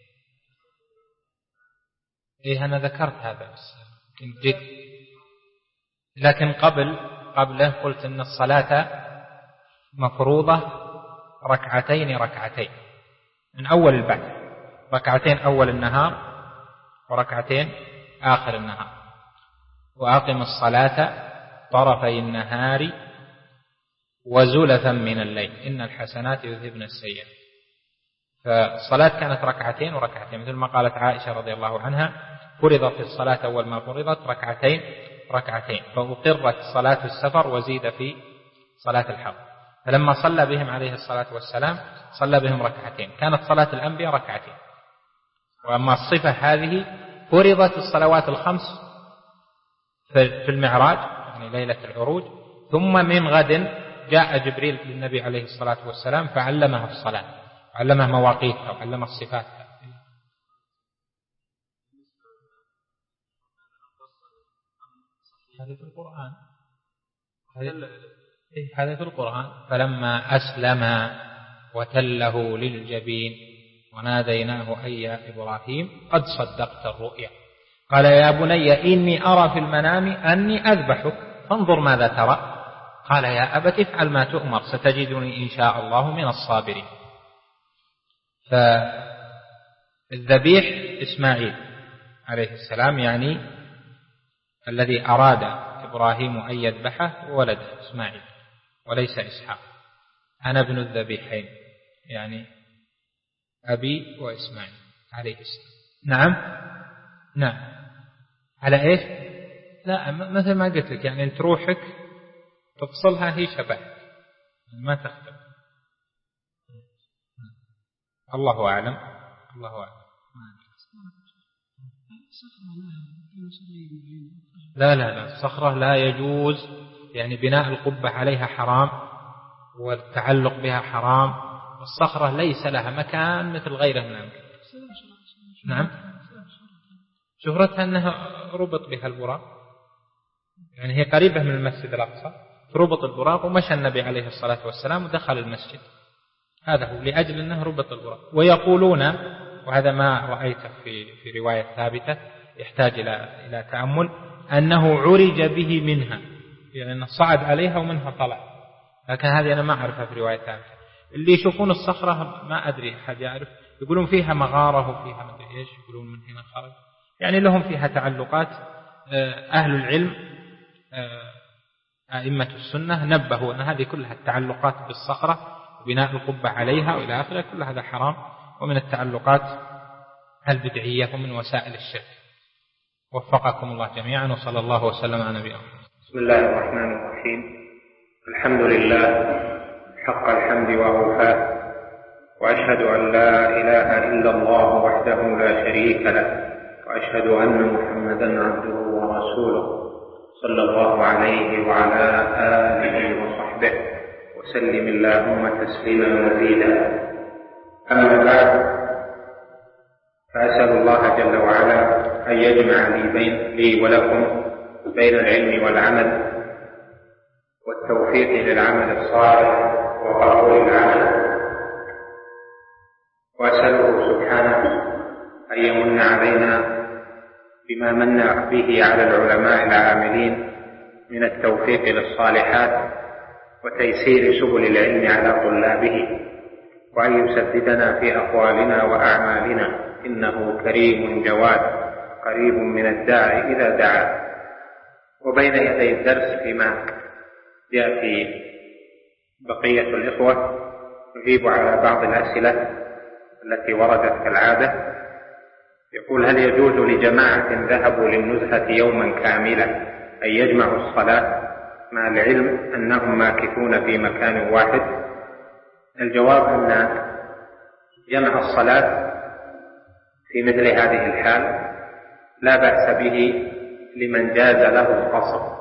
إيه أنا ذكرت هذا بس جد. لكن قبل قبله قلت إن الصلاة مفروضة ركعتين ركعتين من أول البعث، ركعتين أول النهار وركعتين آخر النهار. وأقم الصلاة طرفي النهار وزلفا من الليل إن الحسنات يذهبن السيئات. فالصلاة كانت ركعتين وركعتين، مثل ما قالت عائشة رضي الله عنها فرضت الصلاة أول ما فرضت ركعتين ركعتين، فأقرت صلاة السفر وزيد في صلاة الحضر. فلما صلى بهم عليه الصلاة والسلام صلى بهم ركعتين، كانت صلاة الأنبياء ركعتين. وأما الصفة هذه فرضت الصلوات الخمس في المعراج يعني ليلة العروج، ثم من غد جاء جبريل للنبي عليه الصلاة والسلام فعلمها الصلاة، علمه مواقيتها وعلمه الصفات. هذا في القرآن، هذا في القرآن. فلما أسلم وتله للجبين وناديناه أي يا إبراهيم قد صدقت الرؤيا قال يا بني إني أرى في المنام أني أذبحك فانظر ماذا ترى قال يا أبت افعل ما تؤمر ستجدني إن شاء الله من الصابرين. فالذبيح إسماعيل عليه السلام، يعني الذي أراد إبراهيم أن يذبحه ولد إسماعيل وليس إسحاق. أنا ابن الذبيحين، يعني أبي وإسماعيل عليه السلام. نعم نعم. على إيش؟ لا مثل ما قلت لك، يعني أنت روحك تفصلها هي شبه ما تختلف. الله أعلم. الله أعلم. لا لا لا الصخرة لا يجوز، يعني بناء القبة عليها حرام والتعلق بها حرام. الصخرة ليس لها مكان مثل غيرها من الأمكنة. نعم شهرتها أنها ربط بها البراق، يعني هي قريبة من المسجد الأقصى، ربط البراق ومشى النبي عليه الصلاة والسلام ودخل المسجد. هذا هو لأجل أنه ربط البراق. ويقولون، وهذا ما رأيته في في رواية ثابتة يحتاج إلى إلى تأمل، أنه عرج به منها، يعني أنه صعد عليها ومنها طلع، لكن هذه أنا ما أعرفها في رواية ثابتة. اللي يشوفون الصخرة ما أدري أحد يعرف، يقولون فيها مغارة وفيها ما أدري إيش، يقولون من هنا خرج، يعني لهم فيها تعلقات. أهل العلم أئمة السنة نبهوا أن هذه كلها التعلقات بالصخرة وبناء القبة عليها وإلى آخره كل هذا حرام ومن التعلقات البدعية ومن وسائل الشرك. وفقكم الله جميعا وصلى الله وسلم على نبينا محمد. بسم الله الرحمن الرحيم. الحمد لله حق الحمد وأوفاه، وأشهد أن لا إله إلا الله وحده لا شريك له، وأشهد أن محمدا عبده ورسوله صلى الله عليه وعلى آله وصحبه وسلم اللهم تسليما مزيدا. أما بعد، فأسأل الله جل وعلا أن يجمع لي, بين لي ولكم بين العلم والعمل والتوفيق للعمل الصالح وقبول العمل، وأسأله سبحانه أن يمن علينا بما من به على العلماء العاملين من التوفيق للصالحات وتيسير سبل العلم على طلابه، وأن يسددنا في أقوالنا وأعمالنا، إنه كريم جواد قريب من الداعي إذا دعا. وبين يدي الدرس فيما جاء في بقية الإخوة نجيب على بعض الأسئلة التي وردت كالعادة. يقول: هل يجوز لجماعة ذهبوا للنزهة يوما كاملا أن يجمعوا الصلاة مع العلم أنهم ماكثون في مكان واحد؟ الجواب أن جمع الصلاة في مثل هذه الحال لا بأس به لمن جاز له القصر،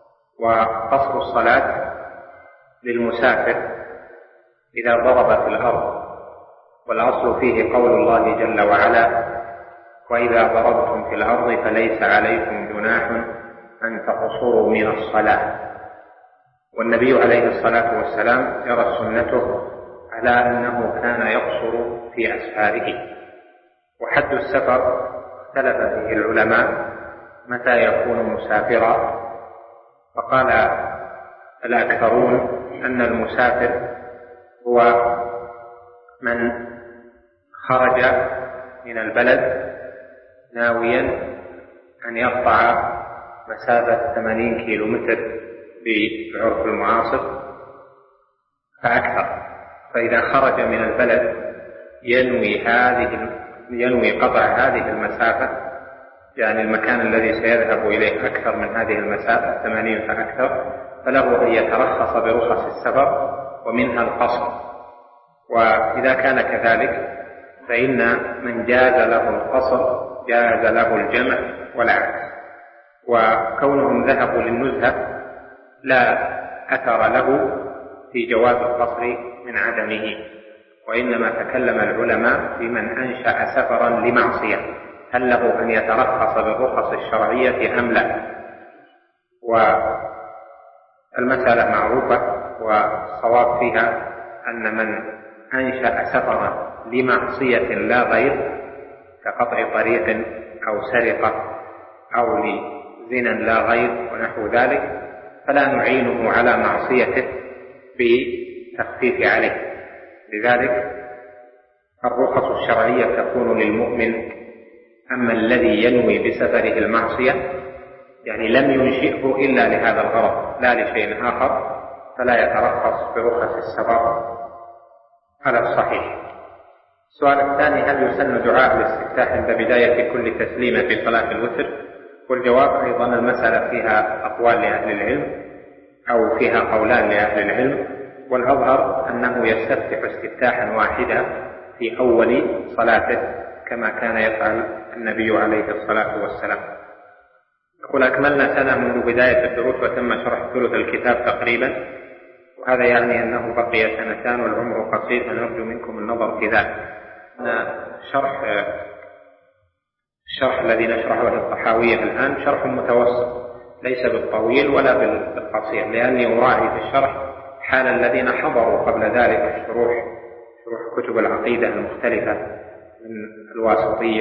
وقصر الصلاة للمسافر إذا ضرب في الأرض، والأصل فيه قول الله جل وعلا: وإذا ضربتم في الأرض فليس عليكم جناح أن تقصروا من الصلاة. والنبي عليه الصلاة والسلام جرت سنته على أنه كان يقصر في أسفاره. وحد السفر اختلف فيه العلماء متى يكون مسافرا، فقال الأكثرون أن المسافر هو من خرج من البلد ناويا أن يقطع مسافة ثمانين كيلو متر بالعرف المعاصر فأكثر، فإذا خرج من البلد ينوي هذه ينوي قطع هذه المسافة، يعني المكان الذي سيذهب إليه أكثر من هذه المسافة ثمانين فأكثر، فله أن يترخص برخص السفر ومنها القصر. وإذا كان كذلك فإن من جاز له القصر جاز له الجمع والعكس. وكونهم ذهبوا للنزهة لا أثر له في جواز القصر من عدمه، وإنما تكلم العلماء في من أنشأ سفرا لمعصية، هل له أن يترخص بالرخص الشرعية أم لا؟ والمسألة معروفة، والصواب فيها أن من أنشأ سفرا لمعصية لا غير كقطع طريق أو سرقة أو لزنا لا غير ونحو ذلك فلا نعينه على معصيته بتخفيف عليه. لذلك الرخص الشرعية تكون للمؤمن. أما الذي ينوي بسفره المعصية يعني لم ينشئه إلا لهذا الغرض لا لشيء آخر فلا يترخص برخص السفر على الصحيح. السؤال الثاني: هل يسن دعاء الاستفتاح عند بداية كل تسليمة في صلاة الوتر؟ والجواب أيضا المسألة فيها أقوال لأهل العلم أو فيها قولان لأهل العلم، والأظهر أنه يستفتح استفتاحا واحدا في أول صلاته كما كان يفعل النبي عليه الصلاة والسلام. يقول: أكملنا سنة منذ بداية الدروس وتم شرح ثلث الكتاب تقريبا، وهذا يعني أنه بقي سنتان والعمر قصير، فنرجو منكم النظر في ذلك. شرح الشرح الذي نشرحه الطحاوية الآن شرح متوسط ليس بالطويل ولا بالقصير، لأني أراعي في الشرح حال الذين حضروا قبل ذلك الشروح شروح كتب العقيدة المختلفة من الواسطية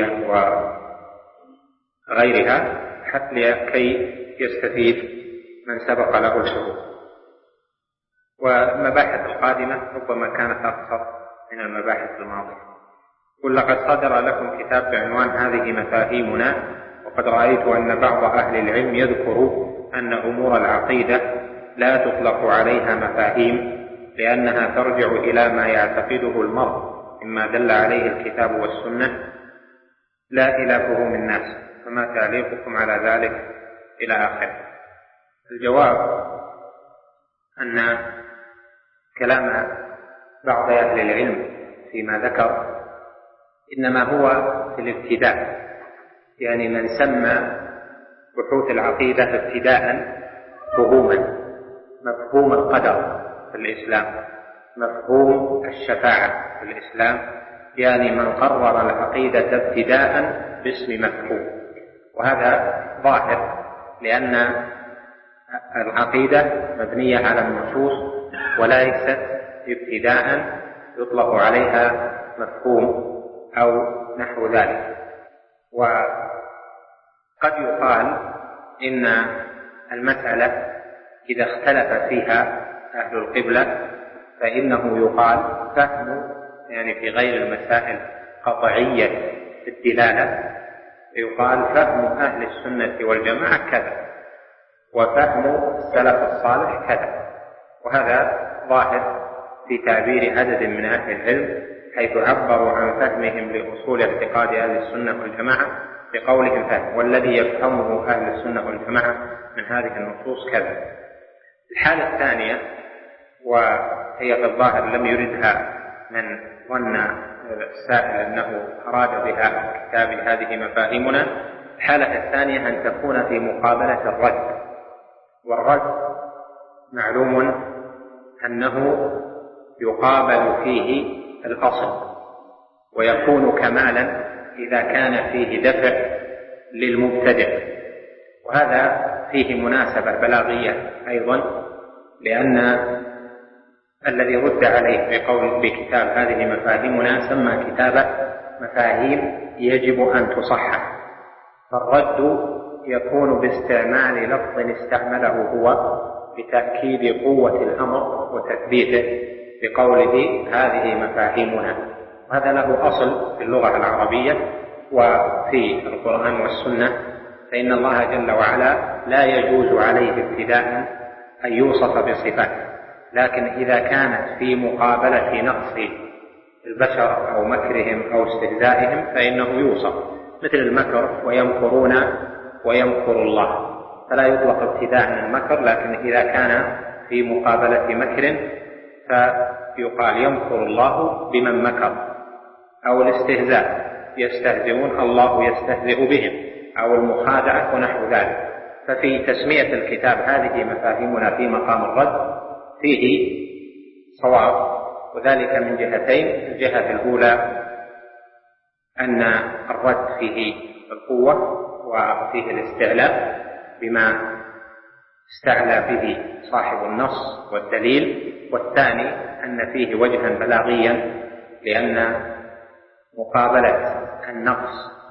وغيرها حتى كي يستفيد من سبق له الشروح. والمباحث القادمة ربما كانت أقصر من المباحث الماضية. قل: لقد صدر لكم كتاب بعنوان هذه مفاهيمنا، وقد رأيت أن بعض أهل العلم يذكر أن أمور العقيدة لا تطلق عليها مفاهيم لأنها ترجع إلى ما يعتقده المرء مما دل عليه الكتاب والسنة لا إلى فهوم الناس، فما تعليقكم على ذلك إلى آخره. الجواب أن كلام بعض أهل العلم فيما ذكر إنما هو في الابتداء، يعني من سمى بحوث العقيدة ابتداء فهوما: مفهوم القدر في الإسلام، مفهوم الشفاعة في الإسلام، يعني من قرر العقيدة ابتداء باسم مفهوم. وهذا ظاهر لأن العقيدة مبنية على النصوص وليست ابتداء يطلق عليها مفهوم أو نحو ذلك. وقد يقال إن المسألة إذا اختلف فيها أهل القبلة فإنه يقال فهم، يعني في غير المسائل قطعية الدلالة، يقال فهم أهل السنة والجماعة كذا، وفهم السلف الصالح كذا. وهذا ظاهر في تعبير عدد من أهل العلم، حيث عبروا عن فهمهم لأصول اعتقاد أهل السنة والجماعة بقولهم فهم، والذي يفهمه أهل السنة والجماعة من هذه النصوص كذا. الحالة الثانية، وهي في الظاهر لم يردها من ظن السائل أنه أراد بها كتاب هذه مفاهيمنا، الحالة الثانية أن تكون في مقابلة الرد. والرد معلوم أنه يقابل فيه الأصل، ويكون كمالا إذا كان فيه دفع للمبتدع. وهذا فيه مناسبة بلاغية أيضا، لأن الذي رد عليه بقول بكتاب هذه مفاهيمنا سمى كتابه مفاهيم يجب أن تصحح. فالرد يكون باستعمال لفظ استعمله هو بتأكيد قوة الأمر وتثبيته بقوله هذه مفاهيمنا. هذا له أصل في اللغة العربية وفي القرآن والسنة، فإن الله جل وعلا لا يجوز عليه ابتداء أن يوصف بصفات، لكن إذا كانت في مقابلة نقص البشر أو مكرهم أو استهزائهم فإنه يوصف، مثل المكر: ويمكرون ويمكر الله، فلا يطلق ابتداء المكر، لكن إذا كان في مقابلة مكر فيقال يمكر الله بمن مكر. أو الاستهزاء: يستهزئون الله يستهزئ بهم، أو المخادعة ونحو ذلك. ففي تسمية الكتاب هذه مفاهيمنا في مقام الرد فيه صواب، وذلك من جهتين: الجهة الأولى أن الرد فيه القوة وفيه الاستعلاء بما استعلى به صاحب النص والدليل، والثاني أن فيه وجها بلاغيا، لأن مقابلة النقص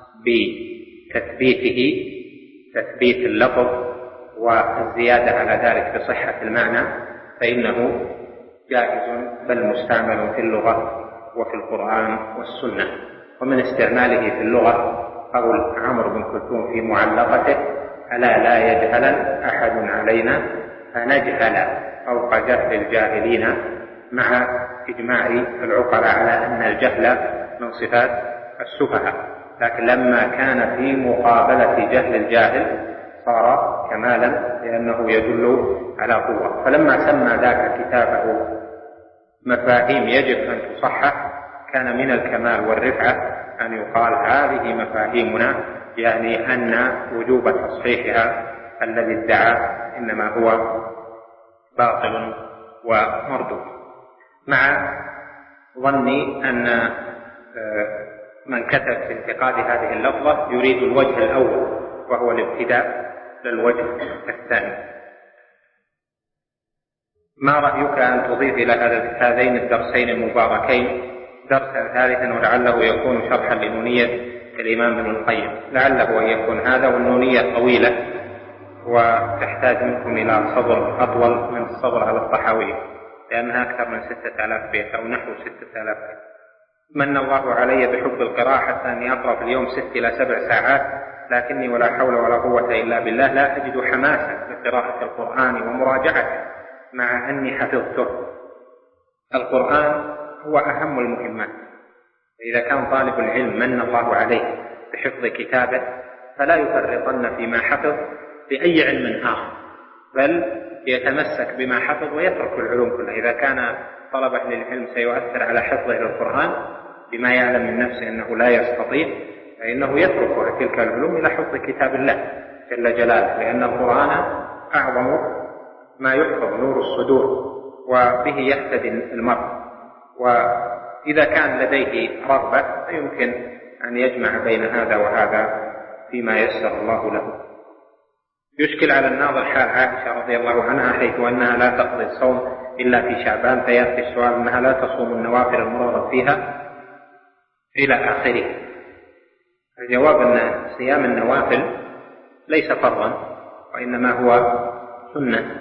بتثبيته تثبيت اللفظ والزيادة على ذلك بصحة المعنى فإنه جائز بل مستعمل في اللغة وفي القرآن والسنة. ومن استعماله في اللغة قول عمرو بن كلثوم في معلقته: ألا لا يجهل أحد علينا فنجهل فوق جهل الجاهلين، مع إجماع العقلاء على أن الجهل من صفات السفهاء، لكن لما كان في مقابلة جهل الجاهل صار كمالا لأنه يدل على قوة. فلما سمى ذاك كتابه مفاهيم يجب أن تصحح كان من الكمال والرفعة أن يقال هذه مفاهيمنا، يعني أن وجوب تصحيحها الذي ادعى إنما هو باطل ومردود. مع ظني أن من كتب في انتقاد هذه اللفظة يريد الوجه الأول وهو الابتداء للوجه الثاني. ما رأيك أن تضيف إلى هذين الدرسين المباركين درسا ثالثا ولعله يكون شرحا لنونية الإمام ابن القيم؟ لعله أن يكون هذا، والنونية طويلة وتحتاج منكم إلى صبر أطول من الصبر على الطحاوي، لأنها أكثر من ستة آلاف بيت أو نحو ستة آلاف بيت. من الله علي بحب القراءة حتى أني أقرأ في اليوم ست إلى سبع ساعات، لكني ولا حول ولا قوة إلا بالله لا أجد حماسا لقراءة القرآن ومراجعته مع أني حفظته. القرآن هو أهم المهمات، إذا كان طالب العلم من الله عليه بحفظ كتابه فلا يفرطن فيما حفظ بأي علم آخر، بل يتمسك بما حفظ ويترك العلوم كلها. إذا كان طلبة للعلم سيؤثر على حفظه للقرآن بما يعلم من نفسه أنه لا يستطيع، فإنه يترك تلك العلوم إلى حفظ كتاب الله. جل جلاله، لأن القرآن أعظم ما يحفظ، نور الصدور، وبه يهتدي المرء، وإذا كان لديه رغبة فيمكن أن يجمع بين هذا وهذا فيما يسر الله له. يشكل على الناظر حال عائشة رضي الله عنها حيث أنها لا تقضي الصوم إلا في شعبان، فيأتي السؤال أنها لا تصوم النوافل المرغب فيها إلى آخره. الجواب أن صيام النوافل ليس فرضا وإنما هو سنة،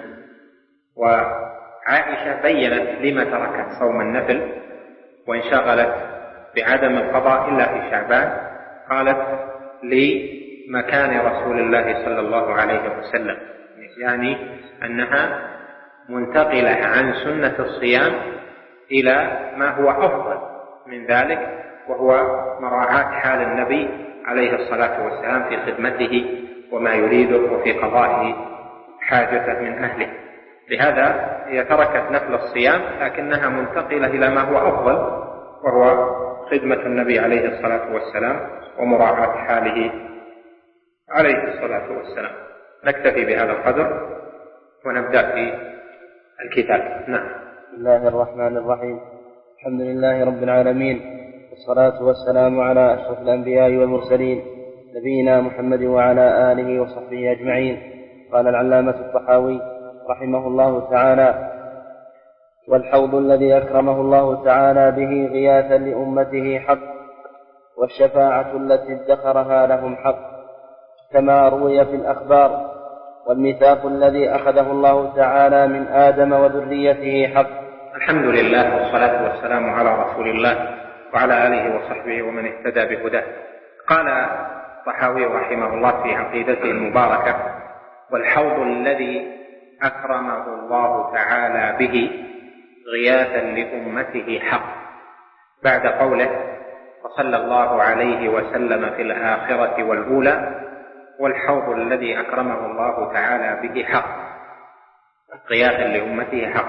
وعائشة بيّنت لما تركت صوم النفل وانشغلت بعدم القضاء إلا في شعبان. قالت لمكان رسول الله صلى الله عليه وسلم، يعني أنها منتقلة عن سنة الصيام إلى ما هو أفضل من ذلك، وهو مراعاة حال النبي عليه الصلاة والسلام في خدمته وما يريده وفي قضاء حاجته من أهله. لهذا هي تركت نفل الصيام لكنها منتقلة إلى ما هو أفضل، وهو خدمة النبي عليه الصلاة والسلام ومراعاة حاله عليه الصلاة والسلام. نكتفي بهذا القدر ونبدأ في الكتاب. نعم. بسم الله الرحمن الرحيم. الحمد لله رب العالمين، والصلاة والسلام على أشرف الأنبياء والمرسلين نبينا محمد وعلى آله وصحبه أجمعين. قال العلامة الطحاوي رحمه الله تعالى: والحوض الذي أكرمه الله تعالى به غياثا لأمته حق، والشفاعة التي ادخرها لهم حق، كما روي في الأخبار، والميثاق الذي أخذه الله تعالى من آدم وذريته حق. الحمد لله والصلاة والسلام على رسول الله وعلى آله وصحبه ومن اهتدى بهداه. قال الطحاوي رحمه الله في عقيدته المباركة: والحوض الذي أكرمه الله تعالى به غياثا لأمته حق، بعد قوله: وصلى الله عليه وسلم في الآخرة والأولى، والحوض الذي أكرمه الله تعالى به حق، غياثا لأمته حق.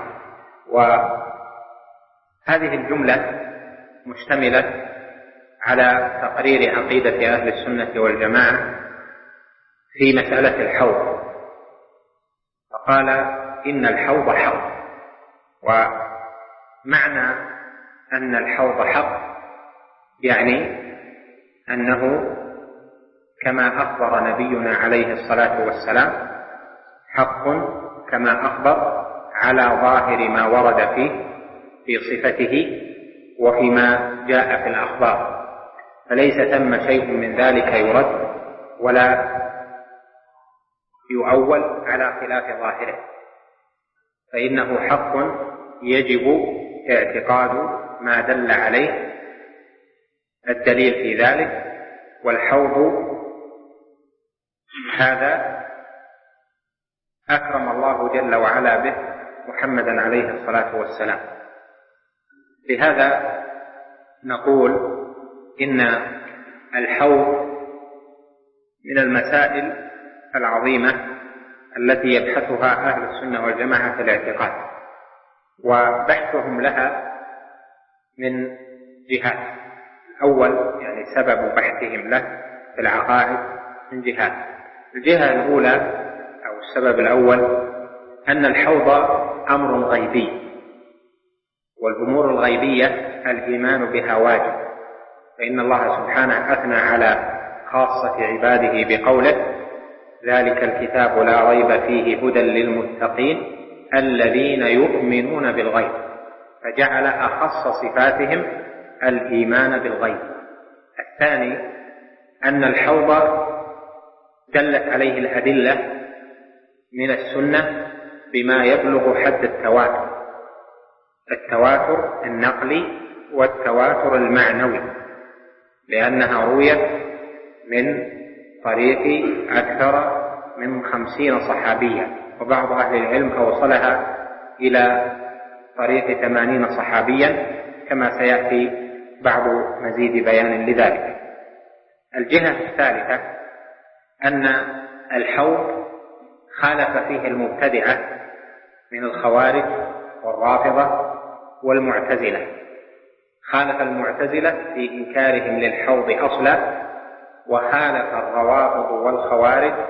وهذه الجملة مشتملة على تقرير عقيدة أهل السنة والجماعة في مسألة الحوض، فقال: إن الحوض حق. ومعنى أن الحوض حق يعني أنه كما أخبر نبينا عليه الصلاة والسلام حق، كما أخبر على ظاهر ما ورد فيه في صفته وفيما جاء في الأخبار، فليس ثم شيء من ذلك يرد ولا يؤول على خلاف ظاهره، فإنه حق يجب اعتقاد ما دل عليه الدليل في ذلك. والحوض هذا أكرم الله جل وعلا به محمدا عليه الصلاة والسلام. لهذا نقول إن الحوض من المسائل العظيمة التي يبحثها أهل السنة والجماعة في الاعتقاد، وبحثهم لها من جهات. الأول يعني سبب بحثهم له في العقائد من جهات. الجهة الأولى أو السبب الأول أن الحوض أمر غيبي، والأمور الغيبية الإيمان بها واجب، فإن الله سبحانه أثنى على خاصة عباده بقوله: ذلك الكتاب لا ريب فيه هدى للمتقين الذين يؤمنون بالغيب، فجعل أخص صفاتهم الإيمان بالغيب. الثاني أن الحوض دلت عليه الأدلة من السنة بما يبلغ حد التواتر، التواتر النقلي والتواتر المعنوي، لأنها رويت من طريق أكثر من خمسين صحابيا، وبعض أهل العلم أوصلها إلى طريق ثمانين صحابيا كما سيأتي بعض مزيد بيان لذلك. الجهة الثالثة أن الحوض خالف فيه المبتدعة من الخوارج والرافضة والمعتزلة، خالف المعتزلة في إنكارهم للحوض أصلا، وخالف الروافض والخوارج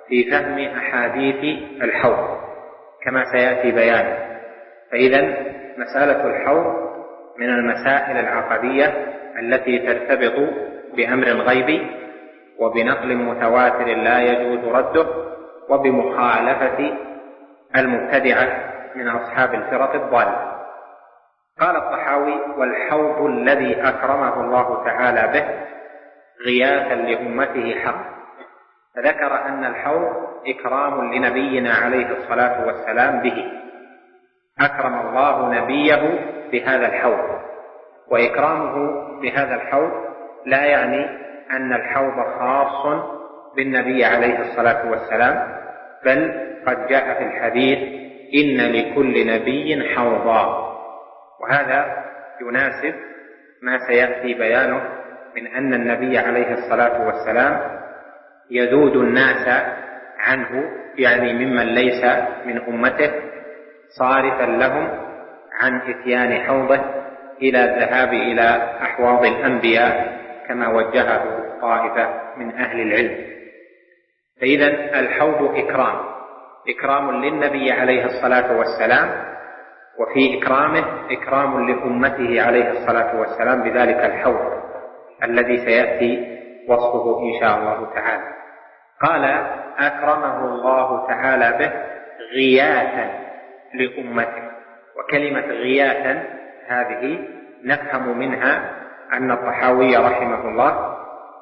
في فهم أحاديث الحوض كما سيأتي بيانه. فإذا مسألة الحوض من المسائل العقدية التي ترتبط بأمر غيبي وبنقل متواتر لا يجوز رده وبمخالفة المبتدعة من أصحاب الفرق الضالة. قال الطحاوي: والحوض الذي أكرمه الله تعالى به غياثا لأمته حق. فذكر أن الحوض إكرام لنبينا عليه الصلاة والسلام به، أكرم الله نبيه بهذا الحوض. وإكرامه بهذا الحوض لا يعني أن الحوض خاص بالنبي عليه الصلاة والسلام، بل قد جاء في الحديث: إن لكل نبي حوضا. وهذا يناسب ما سيأتي بيانه من أن النبي عليه الصلاة والسلام يذود الناس عنه، يعني ممن ليس من أمته، صارفا لهم عن إتيان حوضه إلى الذهاب إلى أحواض الأنبياء كما وجهه طائفة من أهل العلم. فإذا الحوض إكرام إكرام للنبي عليه الصلاة والسلام، وفي إكرامه إكرام لأمته عليه الصلاة والسلام بذلك الحوض الذي سيأتي وصفه إن شاء الله تعالى. قال: أكرمه الله تعالى به غياثا لأمته. وكلمة غياثا هذه نفهم منها أن الطحاوي رحمه الله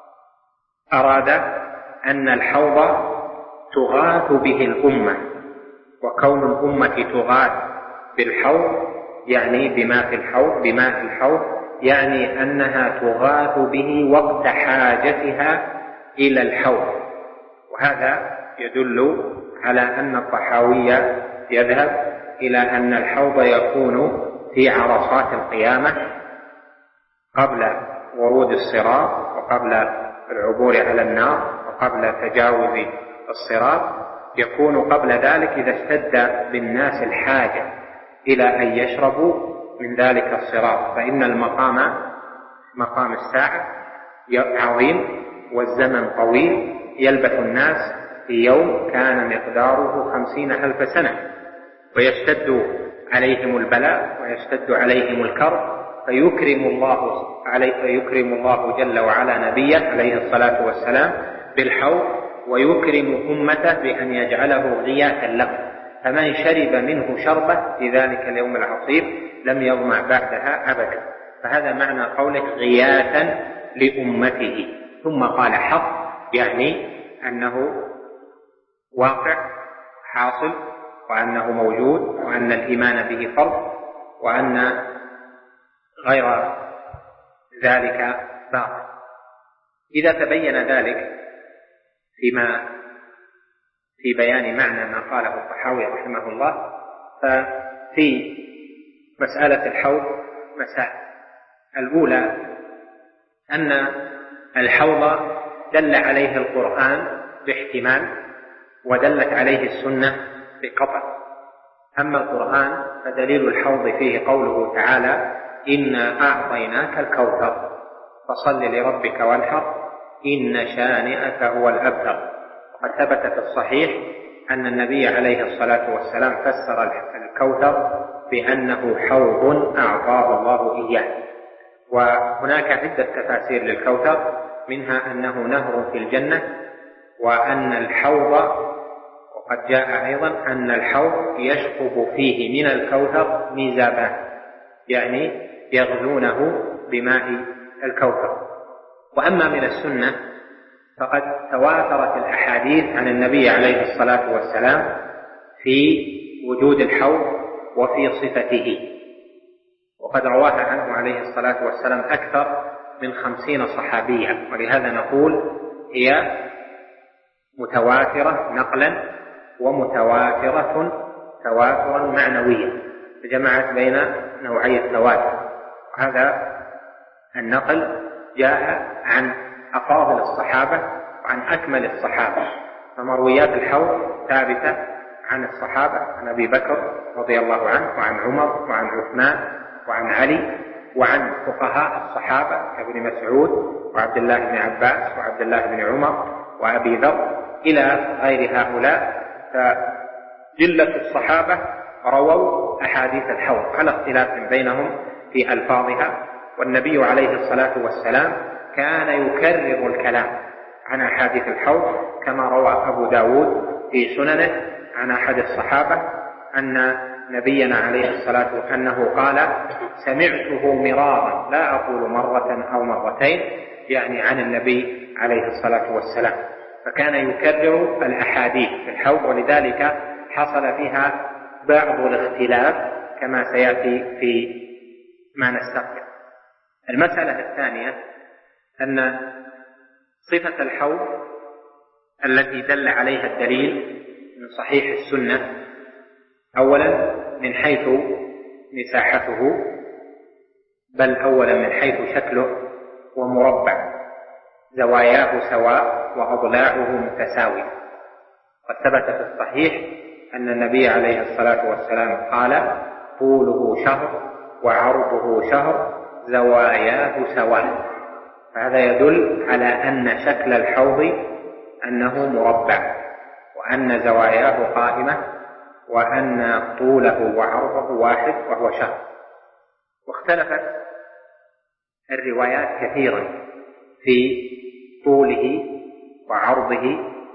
أراد أن الحوض تغاث به الأمة، وكون الأمة تغاث بالحوض يعني بما في الحوض بماء الحوض يعني أنها تغاث به وقت حاجتها إلى الحوض. وهذا يدل على أن الطحاوي يذهب إلى أن الحوض يكون في عرصات القيامة قبل ورود الصراط وقبل العبور على النار وقبل تجاوز الصراط، يكون قبل ذلك إذا اشتد بالناس الحاجة إلى أن يشربوا من ذلك الصراط، فإن المقام مقام الساعة عظيم والزمن طويل، يلبث الناس في يوم كان مقداره خمسين ألف سنة، ويشتد عليهم البلاء ويشتد عليهم الكرب، فيكرم الله عليه فيكرم الله جل وعلا نبيه عليه الصلاة والسلام بالحوض، ويكرم أمته بأن يجعله غياثا له، فمن شرب منه شربة في ذلك اليوم العصيب لم يظمأ بعدها أبدا. فهذا معنى قوله غياثا لأمته. ثم قال حق، يعني أنه واقع حاصل، وأنه موجود، وأن الإيمان به فرض، وأن غير ذلك باطل. إذا تبين ذلك فيما في بيان معنى ما قاله الطحاوي رحمه الله، ففي مسألة الحوض مسائل. الأولى أن الحوض دل عليه القرآن باحتمال، ودلت عليه السنة بقطع. أما القرآن فدليل الحوض فيه قوله تعالى: إنا أعطيناك الكوثر فصل لربك وانحر إن شانئك هو الأبتر. وقد ثبت في الصحيح أن النبي عليه الصلاة والسلام فسر الكوثر بأنه حوض أعطاه الله إياه. وهناك عدة تفاسير للكوثر، منها أنه نهر في الجنة، وأن الحوض، وقد جاء أيضا أن الحوض يشقب فيه من الكوثر ميزابان، يعني يغلونه بماء الكوثر. وأما من السنة فقد تواترت الأحاديث عن النبي عليه الصلاة والسلام في وجود الحوض وفي صفته، وقد رواها عنه عليه الصلاة والسلام أكثر من خمسين صحابيا، ولهذا نقول هي متواترة نقلا ومتواترة تواترا معنويا، فجمعت بين نوعي التواتر. وهذا النقل جاء عن أفاضل الصحابة وعن أكمل الصحابة، فمرويات الحوض ثابتة عن الصحابة، عن أبي بكر رضي الله عنه وعن عمر وعن عثمان وعن علي وعن فقهاء الصحابة كابن مسعود وعبد الله بن عباس وعبد الله بن عمر وأبي ذر إلى غير هؤلاء. فجلة الصحابة رووا أحاديث الحوض على اختلاف بينهم في ألفاظها، والنبي عليه الصلاة والسلام كان يكرر الكلام عن أحاديث الحوض، كما روى أبو داود في سننه عن أحد الصحابة أن نبينا عليه الصلاة والسلام أنه قال: سمعته مرارا لا أقول مرة أو مرتين، يعني عن النبي عليه الصلاة والسلام. فكان يكرر الأحاديث في الحوض، ولذلك حصل فيها بعض الاختلاف كما سيأتي في ما نستقبل. المسألة الثانية أن صفة الحوض التي دل عليها الدليل من صحيح السنة، أولا من حيث مساحته، بل أولا من حيث شكله ومربع، زواياه سواء وأضلاعه متساوية. قد ثبت في الصحيح أن النبي عليه الصلاة والسلام قال: طوله شهر وعرضه شهر زواياه سواء. فهذا يدل على أن شكل الحوض أنه مربع، وأن زواياه قائمة، وأن طوله وعرضه واحد وهو شهر. واختلفت الروايات كثيرا في طوله وعرضه،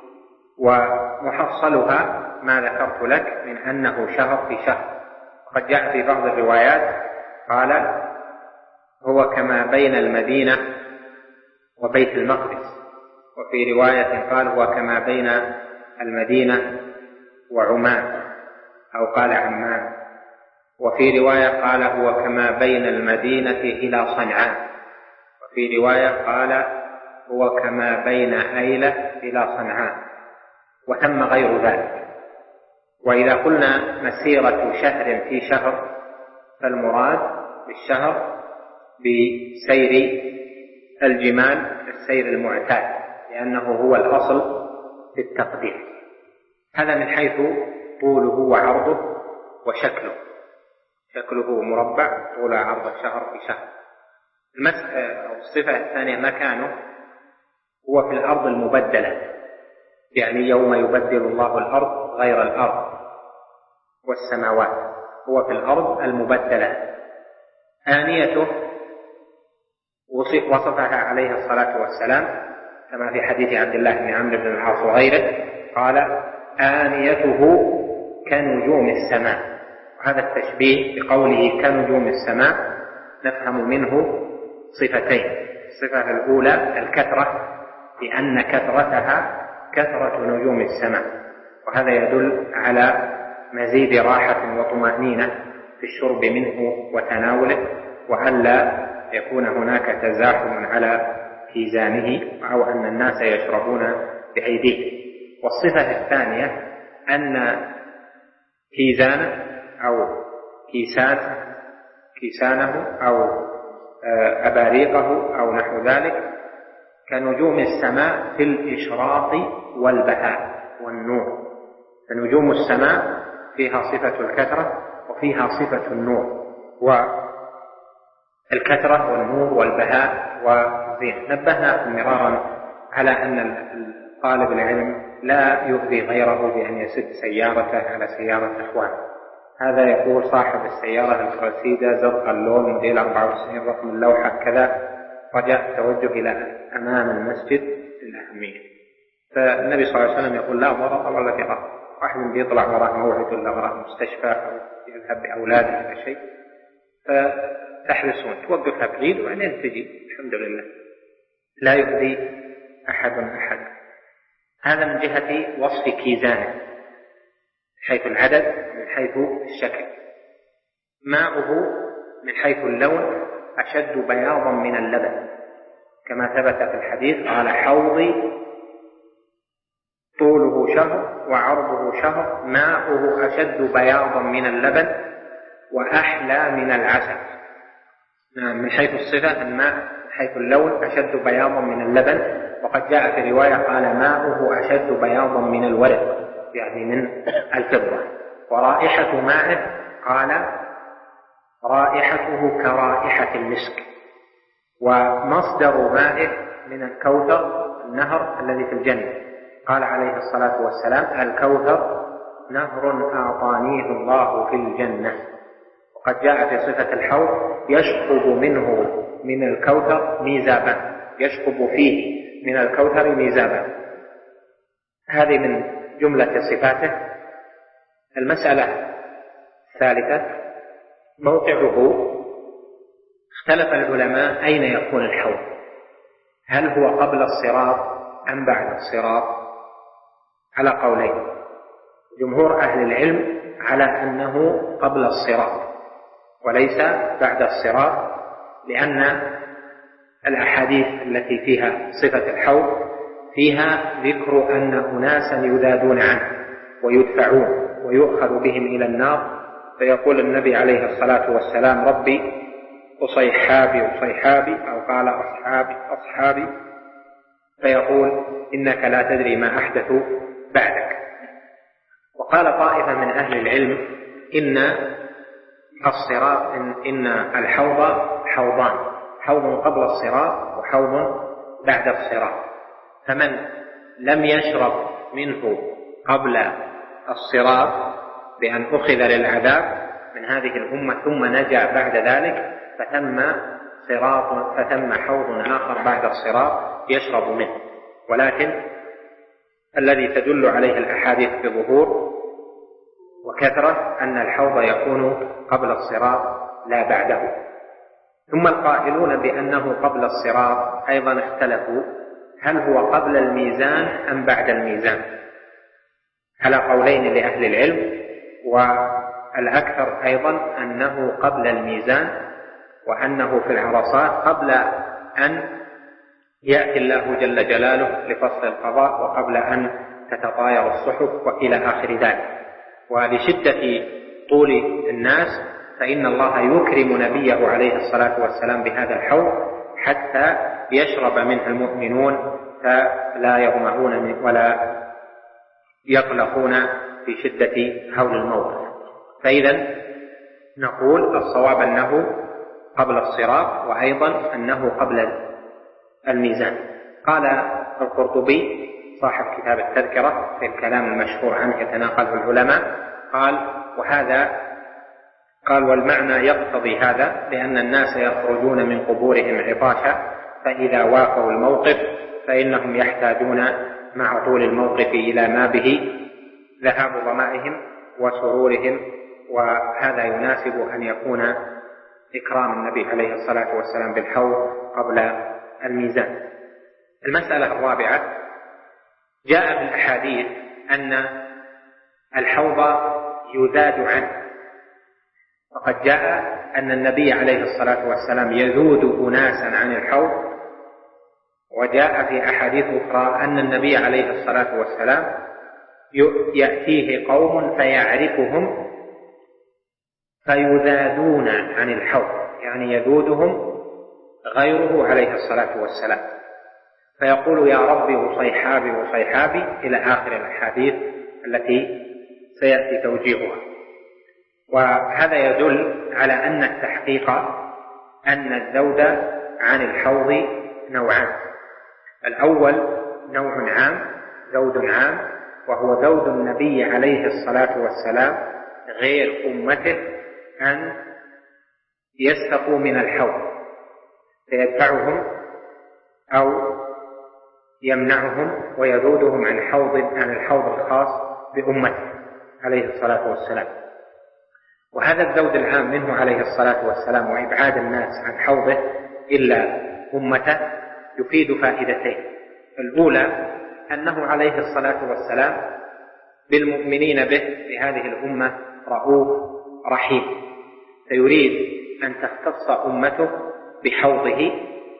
ومحصلها ما ذكرت لك من أنه شهر في شهر. وقد جاء في بعض الروايات قال: هو كما بين المدينة وبيت المقدس، وفي رواية قال: هو كما بين المدينة وعمان، أو قال عمان، وفي رواية قال: هو كما بين المدينة إلى صنعاء، وفي رواية قال: هو كما بين أيلة إلى صنعاء، وثم غير ذلك. وإذا قلنا مسيرة شهر في شهر، فالمراد بالشهر بسير الجمال السير المعتاد، لأنه هو الأصل في التقدير. هذا من حيث طوله وعرضه وشكله. شكله مربع، طول عرض شهر في شهر. الصفة الثانية مكانه، هو في الأرض المبدلة، يعني يوم يبدل الله الأرض غير الأرض والسماوات، هو في الأرض المبدلة. آنيته وصفها عليه الصلاة والسلام كما في حديث عبد الله بن عمرو بن العاص وغيره، قال: آنيته كنجوم السماء. وهذا التشبيه بقوله كنجوم السماء نفهم منه صفتين: الصفة الأولى الكثرة، لأن كثرتها كثرة نجوم السماء، وهذا يدل على مزيد راحة وطمأنينة في الشرب منه وتناوله، وألا يكون هناك تزاحم على كيزانه أو أن الناس يشربون بأيديه. والصفة الثانية أن كيزانه أو كيسان كيسانه أو أباريقه أو نحو ذلك كنجوم السماء في الإشراق والبهاء والنور. فنجوم السماء فيها صفة الكثرة وفيها صفة النور، والكثرة والنور والبهاء والزين. نبهناكم مرارا على أن طالب العلم لا يؤذي غيره بأن يسد سيارته على سيارة إخوانه. هذا يقول صاحب السيارة الكرسيدة زرق اللون موديل أربعة وتسعين رقم اللوحة كذا، رجاء التوجه إلى أمام المسجد للأهمية. فالنبي صلى الله عليه وسلم يقول: لا ضرر ولا ضرار. واحد بيطلع وراه موعد ولا وراه مستشفى أو يذهب بأولاده إلى شيء، فتحرصون توقفها بعيد وبعدين تجي، الحمد لله لا يؤذي أحد أحد. هذا من جهة وصف كيزانه من حيث العدد ومن حيث الشكل. ماؤه من حيث اللون أشد بياضا من اللبن، كما ثبت في الحديث قال: حوضي طوله شهر وعرضه شهر، ماؤه أشد بياضا من اللبن وأحلى من العسل. من حيث الصفة الماء من حيث اللون أشد بياضا من اللبن، وقد جاء في رواية قال: ماؤه أشد بياضا من الورق، يعني من الفضة. ورائحة مائه قال: رائحته كرائحة المسك، ومصدر مائه من الكوثر النهر الذي في الجنة. قال عليه الصلاة والسلام: الكوثر نهر أعطانيه الله في الجنة. وقد جاء في صفة الحوض: يشقب منه من الكوثر ميزابان، يشقب فيه من الكوثر ميزابان. هذه من جملة صفاته. المسألة الثالثة موقعه. اختلف العلماء أين يكون الحوض، هل هو قبل الصراط أم بعد الصراط؟ على قولين. جمهور أهل العلم على أنه قبل الصراط وليس بعد الصراط، لأن الأحاديث التي فيها صفة الحوض فيها ذكر أن أناسا يذادون عنه ويدفعون ويؤخذ بهم إلى النار، فيقول النبي عليه الصلاة والسلام: ربي أصيحابي أصيحابي، أو قال أصحابي أصحابي، فيقول: إنك لا تدري ما أحدثوا بعدك. وقال طائفة من أهل العلم: إن الصراط إن, إن الحوض حوضان، حوض قبل الصراط وحوض بعد الصراط، فمن لم يشرب منه قبل الصراط بأن أخذ للعذاب من هذه الأمة ثم نجا بعد ذلك فثم صراط فثم حوض آخر بعد الصراط يشرب منه. ولكن الذي تدل عليه الأحاديث بظهور وكثرة أن الحوض يكون قبل الصراط لا بعده. ثم القائلون بأنه قبل الصراط أيضا اختلفوا، هل هو قبل الميزان أم بعد الميزان؟ على قولين لأهل العلم، والأكثر أيضا أنه قبل الميزان، وأنه في العرصات قبل أن يأتي الله جل جلاله لفصل القضاء وقبل أن تتطاير الصحف وإلى آخر ذلك. ولشدة طول الناس فإن الله يكرم نبيه عليه الصلاة والسلام بهذا الحوض حتى يشرب منه المؤمنون فلا يظمأون ولا يقلقون في شدة هول الموت. فإذا نقول الصواب أنه قبل الصراط، وأيضا أنه قبل الميزان. قال القرطبي صاحب كتاب التذكرة في الكلام المشهور عنه يتناقله العلماء، قال: وهذا قال والمعنى يقتضي هذا لأن الناس يخرجون من قبورهم عطاشا، فإذا واقعوا الموقف فإنهم يحتاجون مع طول الموقف إلى ما به ذهاب ظمائهم وسرورهم، وهذا يناسب أن يكون إكرام النبي عليه الصلاة والسلام بالحوض قبل الميزان. المسألة الرابعة: جاء في الأحاديث أن الحوض يذاد عنه، وقد جاء أن النبي عليه الصلاة والسلام يذود أناسا عن الحوض، وجاء في أحاديث أخرى أن النبي عليه الصلاة والسلام يأتيه قوم فيعرفهم فيذادون عن الحوض، يعني يذودهم غيره عليه الصلاة والسلام، فيقول: يا ربي وصيحابي وصيحابي، إلى آخر الأحاديث التي سيأتي توجيهها. وهذا يدل على أن التحقيق أن الذود عن الحوض نوعان: الأول نوع عام، ذود عام، وهو ذود النبي عليه الصلاة والسلام غير أمته أن يستقوا من الحوض فيدفعهم أو يمنعهم ويذودهم عن حوض عن الحوض الخاص بأمته عليه الصلاة والسلام. وهذا الذود العام منه عليه الصلاة والسلام وإبعاد الناس عن حوضه إلا أمته يفيد فائدتين: الأولى أنه عليه الصلاة والسلام بالمؤمنين به بهذه الأمة رؤوف رحيم، فيريد أن تختص أمته بحوضه،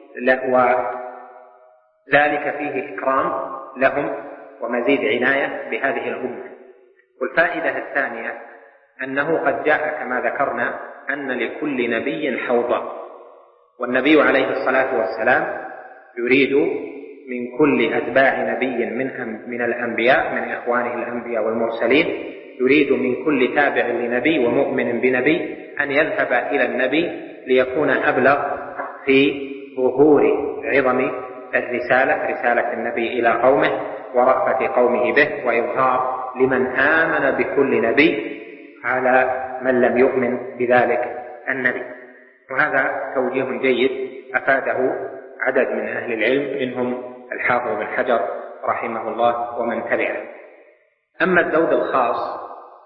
وذلك فيه إكرام لهم ومزيد عناية بهذه الأمة. والفائدة الثانية أنه قد جاء كما ذكرنا أن لكل نبي حوضا، والنبي عليه الصلاة والسلام يريد من كل أتباع نبي من من الأنبياء من إخوانه الأنبياء والمرسلين، يريد من كل تابع لنبي ومؤمن بنبي أن يذهب إلى النبي ليكون أبلغ في ظهور عظم الرسالة، رسالة النبي إلى قومه ورأفة قومه به، وإظهار لمن آمن بكل نبي على من لم يؤمن بذلك النبي. وهذا توجيه جيد أفاده عدد من أهل العلم منهم الحافظ بن حجر رحمه الله ومن تبعه. أما الزود الخاص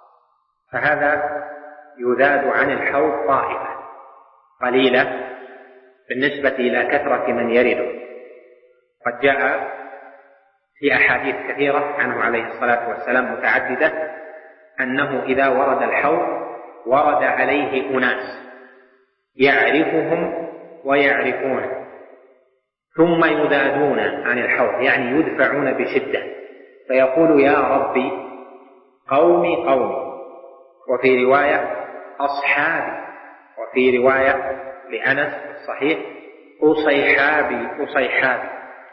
فهذا يذاد عن الحوض طائفة قليلة بالنسبة إلى كثرة من يرده. قد جاء في أحاديث كثيرة عنه عليه الصلاة والسلام متعددة أنه إذا ورد الحوض ورد عليه أناس يعرفهم ويعرفونه ثم يذادون عن الحوض، يعني يدفعون بشدة، فيقول يا ربي قومي قومي، وفي رواية أصحابي، وفي رواية لأنس الصحيح أصيحابي أصيحابي،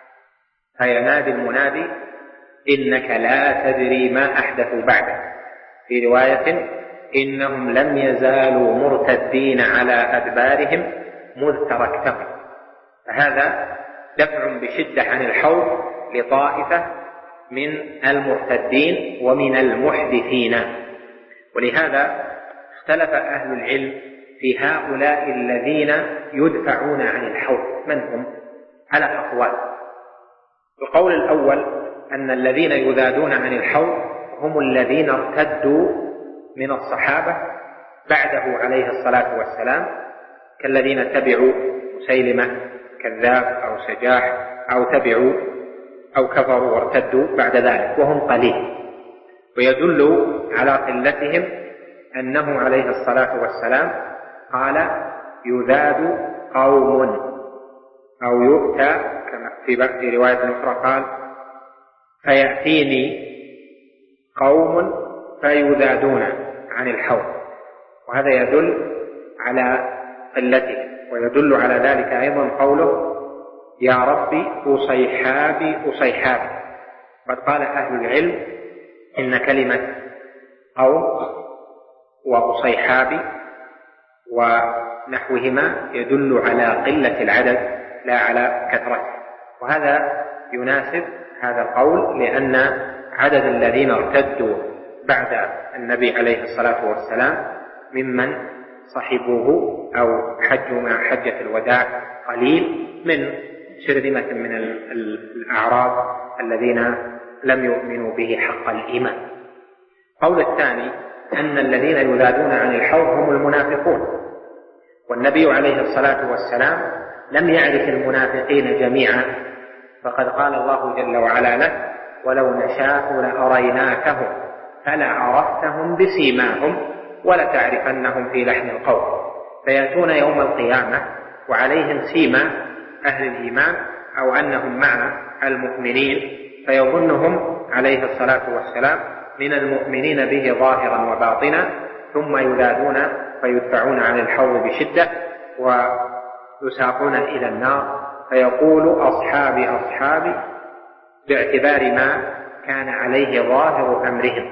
فينادي المنادي إنك لا تدري ما أحدثوا بعدك، في رواية إنهم لم يزالوا مرتدين على أدبارهم مذ تركتهم. فهذا دفع بشدة عن الحوض لطائفة من المرتدين ومن المحدثين. ولهذا اختلف أهل العلم في هؤلاء الذين يدفعون عن الحوض من هم على أقوال. القول الأول أن الذين يذادون عن الحوض هم الذين ارتدوا من الصحابة بعده عليه الصلاة والسلام، كالذين تبعوا مسيلمة كذاب أو سجاح أو تبعوا أو كفروا وارتدوا بعد ذلك، وهم قليل. ويدل على قلتهم أنه عليه الصلاة والسلام قال يذاد قوم أو يؤتى كما في رواية أخرى قال فيأتيني قوم فيذادون عن الحوض، وهذا يدل على قلته. ويدل على ذلك أيضا قوله يا ربي أصيحابي أصيحابي. قد قال أهل العلم إن كلمة قوم وأصيحابي ونحوهما يدل على قلة العدد لا على كثرته، وهذا يناسب هذا القول لأن عدد الذين ارتدوا بعد النبي عليه الصلاة والسلام ممن صحبوه أو حجوا مع حجة الوداع قليل من شرذمة من الأعراب الذين لم يؤمنوا به حق الإيمان. القول الثاني أن الذين يذادون عن الحوض هم المنافقون، والنبي عليه الصلاة والسلام لم يعرف المنافقين جميعا، فقد قال الله جل وعلا له ولو نشاء لأريناكهم فلعرفتهم بسيماهم ولتعرفنهم في لحن القول. فيأتون يوم القيامة وعليهم سيما أهل الإيمان أو أنهم مع المؤمنين، فيظنهم عليه الصلاة والسلام من المؤمنين به ظاهرا وباطنا، ثم يذادون فيدفعون عن الحوض بشدة ويساقون إلى النار، فيقول أصحابي أصحابي باعتبار ما كان عليه ظاهر أمرهم،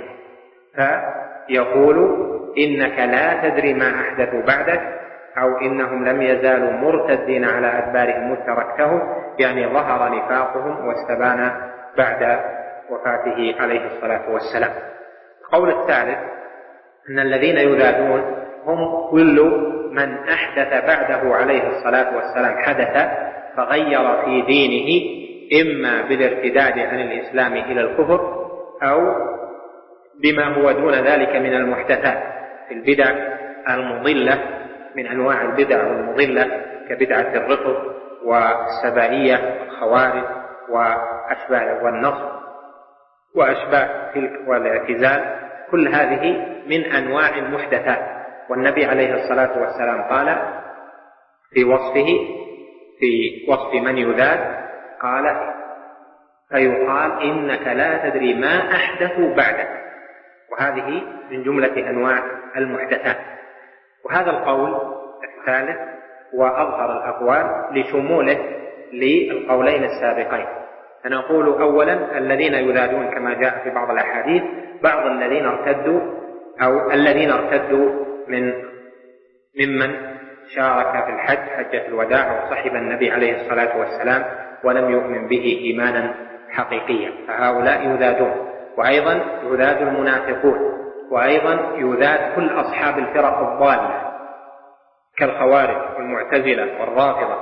فيقول إنك لا تدري ما أحدثوا بعدك، أو إنهم لم يزالوا مرتدين على أدبارهم مذ تركتهم، يعني ظهر نفاقهم واستبان بعد وفاته عليه الصلاة والسلام. القول الثالث أن الذين يذادون هم كل من أحدث بعده عليه الصلاة والسلام حدث فغير في دينه، إما بالارتداد عن الإسلام إلى الكفر أو بما هو دون ذلك من المحدثات في البدع المضلة من أنواع البدع المضلة كبدعة الرفض والسبائية والخوارج وأشباه والنصب وأشباه تلك والاعتزال، كل هذه من أنواع المحدثات. والنبي عليه الصلاة والسلام قال في وصفه في وصف من يذاد قال فيقال إنك لا تدري ما أحدثوا بعدك، وهذه من جملة أنواع المحدثات. وهذا القول الثالث وأظهر الأقوال لشموله للقولين السابقين. فنقول أولا الذين يذادون كما جاء في بعض الأحاديث بعض الذين ارتدوا أو الذين ارتدوا من ممن شارك في الحج حجة الوداع وصحب النبي عليه الصلاة والسلام ولم يؤمن به إيمانا حقيقيا، فهؤلاء يذادون. وأيضا يذاد المنافقون، وأيضا يذاد كل أصحاب الفرق الضالة كالخوارج والمعتزلة والرافضة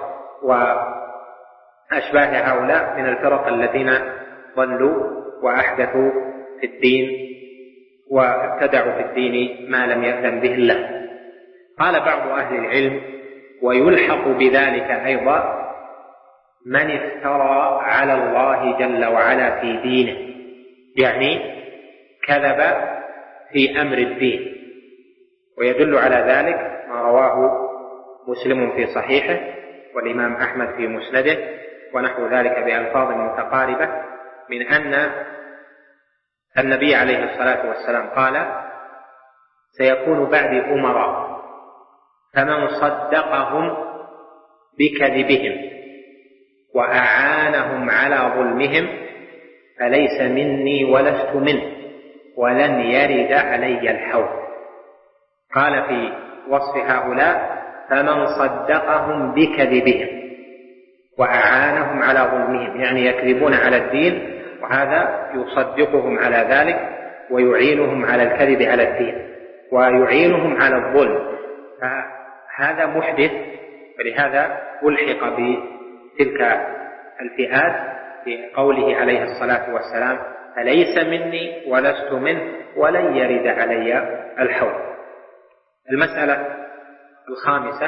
وأشباه هؤلاء من الفرق الذين ضلوا وأحدثوا في الدين وابتدعوا في الدين ما لم يأذن به الله. قال بعض أهل العلم: ويلحق بذلك أيضا من افترى على الله جل وعلا في دينه، يعني كذب في أمر الدين. ويدل على ذلك ما رواه مسلم في صحيحه والإمام أحمد في مسنده ونحو ذلك بألفاظ متقاربة، من أن النبي عليه الصلاة والسلام قال: سيكون بعد أمراء فمن صدقهم بكذبهم وأعانهم على ظلمهم فليس مني ولست منه ولن يرد علي الحوض. قال في وصف هؤلاء: فمن صدقهم بكذبهم وأعانهم على ظلمهم، يعني يكذبون على الدين وهذا يصدقهم على ذلك ويعينهم على الكذب على الدين ويعينهم على الظلم، فهذا محدث. ولهذا ألحق بتلك الفئات بقوله عليه الصلاة والسلام: فليس مني ولست منه ولن يرد علي الحوض. المسألة الخامسة: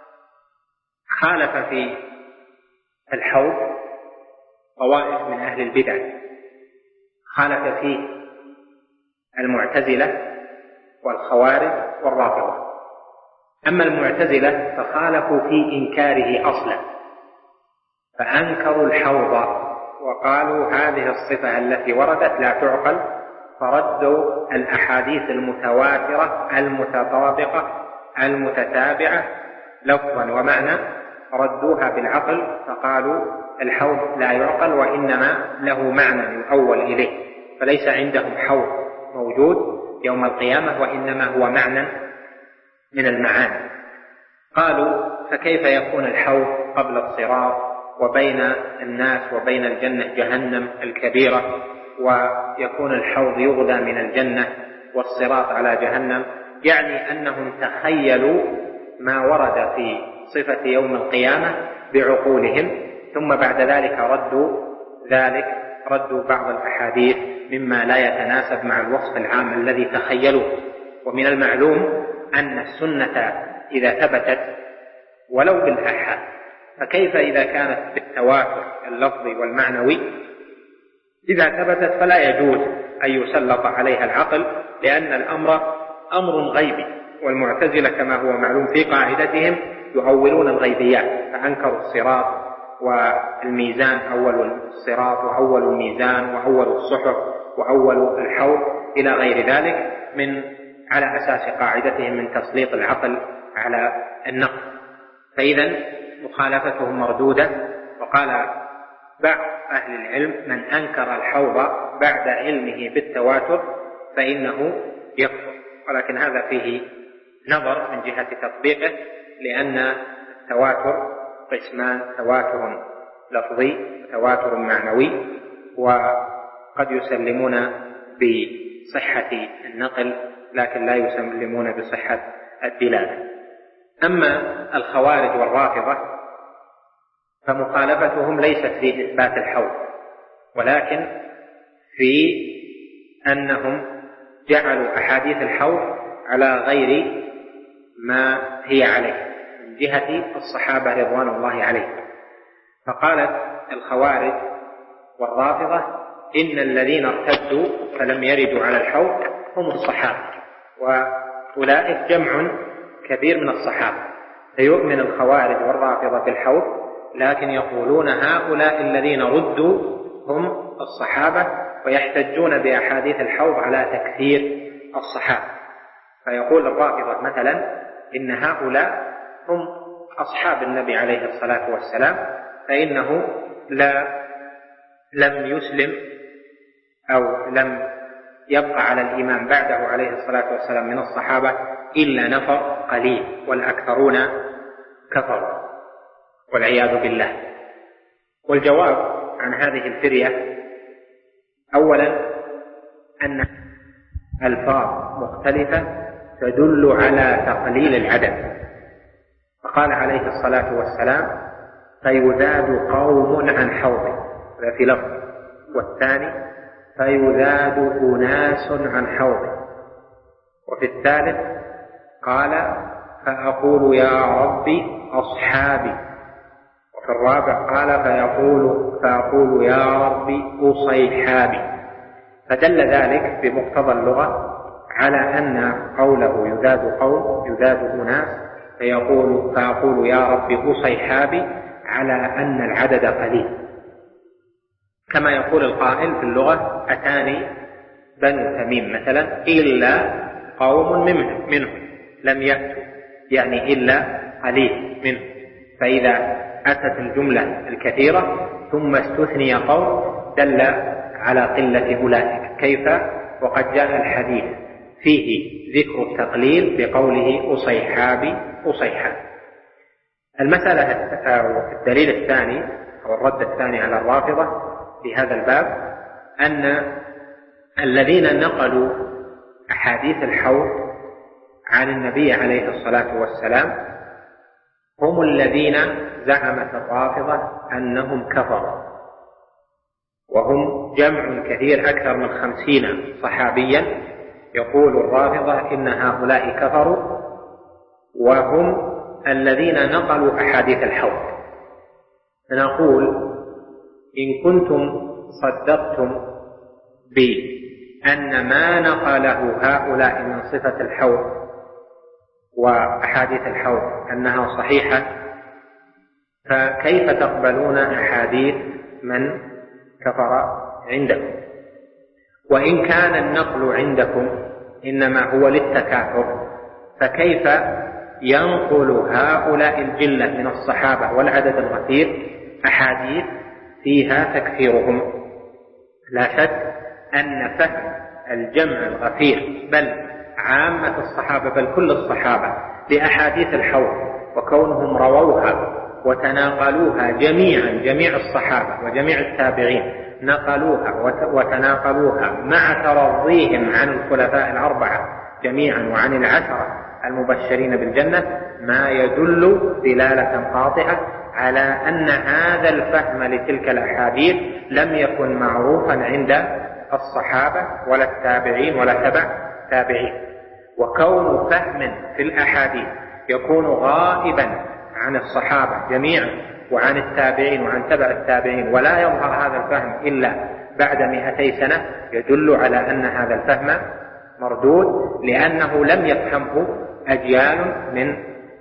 خالف في الحوض طوائف من أهل البدع، خالف فيه المعتزلة والخوارج والرافضة. أما المعتزلة فخالفوا في إنكاره أصلا، فأنكروا الحوض وقالوا هذه الصفة التي وردت لا تعقل، فردوا الأحاديث المتواترة المتطابقة المتتابعة لفظا ومعنى، ردوها بالعقل فقالوا الحوض لا يعقل وإنما له معنى يؤول إليه، فليس عندهم حوض موجود يوم القيامة وإنما هو معنى من المعاني. قالوا: فكيف يكون الحوض قبل الصراط وبين الناس وبين الجنة جهنم الكبيرة، ويكون الحوض يغذى من الجنة والصراط على جهنم؟ يعني أنهم تخيلوا ما ورد في صفة يوم القيامة بعقولهم، ثم بعد ذلك ردوا ذلك ردوا بعض الأحاديث مما لا يتناسب مع الوصف العام الذي تخيلوه. ومن المعلوم أن السنة إذا ثبتت ولو بالآحاد، فكيف إذا كانت بالتواتر اللفظي والمعنوي؟ إذا ثبتت فلا يجوز أن يسلط عليها العقل، لأن الأمر أمر غيبي، والمعتزلة كما هو معلوم في قاعدتهم يؤولون الغيبيات، فأنكروا الصراط والميزان، أول الصراط وأول الميزان وأول الصحف وأول الحوض إلى غير ذلك، من على أساس قاعدتهم من تسليط العقل على النقل. فإذا مخالفتهم مردودة. وقال بعض أهل العلم: من أنكر الحوض بعد علمه بالتواتر فإنه يكفر. ولكن هذا فيه نظر من جهة تطبيقه، لأن التواتر قسمان: تواتر لفظي وتواتر معنوي، وقد يسلمون بصحة النقل لكن لا يسلمون بصحة الدلالة. أما الخوارج والرافضة فمخالفتهم ليست في إثبات الحوض، ولكن في أنهم جعلوا أحاديث الحوض على غير ما هي عليه من جهة الصحابة رضوان الله عليهم. فقالت الخوارج والرافضة: إن الذين ارتدوا فلم يردوا على الحوض هم الصحابة، وأولئك جمع كبير من الصحابة، فيؤمن الخوارج والرافضة بالحوض، لكن يقولون هؤلاء الذين ردوا هم الصحابة، ويحتجون بأحاديث الحوض على تكثير الصحابة. فيقول الرافضة مثلا: إن هؤلاء هم أصحاب النبي عليه الصلاة والسلام، فإنه لا لم يسلم أو لم يبقى على الإيمان بعده عليه الصلاة والسلام من الصحابة إلا نفر قليل، والأكثرون كفروا والعياذ بالله. والجواب عن هذه الفرية أولا أن ألفاظ مختلفة تدل على تقليل العدد، فقال عليه الصلاة والسلام فيذاد قوم عن حوضه، هذا في لفظ، والثاني فيذاد أناس عن حوضه، وفي الثالث قال فأقول يا ربي أصحابي، وفي الرابع قال فيقول فأقول يا ربي أصيحابي. فدل ذلك بمقتضى اللغة على أن قوله يذاد قوم يذاد أناس فيقول فأقول يا ربي أصيحابي على أن العدد قليل، كما يقول القائل في اللغة أتاني بنو تميم مثلا إلا قوم منهم لم يأتوا، يعني إلا قليل منهم. فإذا أتت الجملة الكثيرة ثم استثني قوم دل على قلة أولئك، كيف وقد جاء الحديث فيه ذكر التقليل بقوله أصيحابي أصيحابي. المسألة أو الدليل الثاني أو الرد الثاني على الرافضة في هذا الباب أن الذين نقلوا أحاديث الحوض عن النبي عليه الصلاة والسلام هم الذين زعمت الرافضة أنهم كفروا، وهم جمع كثير أكثر من خمسين صحابيا. يقول الرافضة إن هؤلاء كفروا وهم الذين نقلوا أحاديث الحوض. فنقول إن كنتم صدقتم بأن ما نقله هؤلاء من صفة الحوض وأحاديث الحوض أنها صحيحة، فكيف تقبلون أحاديث من كفر عندكم؟ وإن كان النقل عندكم إنما هو للتكاثر، فكيف ينقل هؤلاء الجلة من الصحابة والعدد الغفير أحاديث فيها تكفيرهم؟ لا شك أن فهم الجمع الغفير بل عامة الصحابة بل كل الصحابة لأحاديث الحوض وكونهم رووها وتناقلوها جميعا، جميع الصحابة وجميع التابعين نقلوها وتناقلوها مع ترضيهم عن الخلفاء الأربعة جميعا وعن العشرة المبشرين بالجنة، ما يدل دلالة قاطعة على أن هذا الفهم لتلك الأحاديث لم يكن معروفا عند الصحابة ولا التابعين ولا تبع تابعين. وكون فهم في الأحاديث يكون غائبا عن الصحابة جميعا وعن التابعين وعن تبع التابعين ولا يظهر هذا الفهم إلا بعد مئتي سنة يدل على أن هذا الفهم مردود، لأنه لم يفهمه أجيال من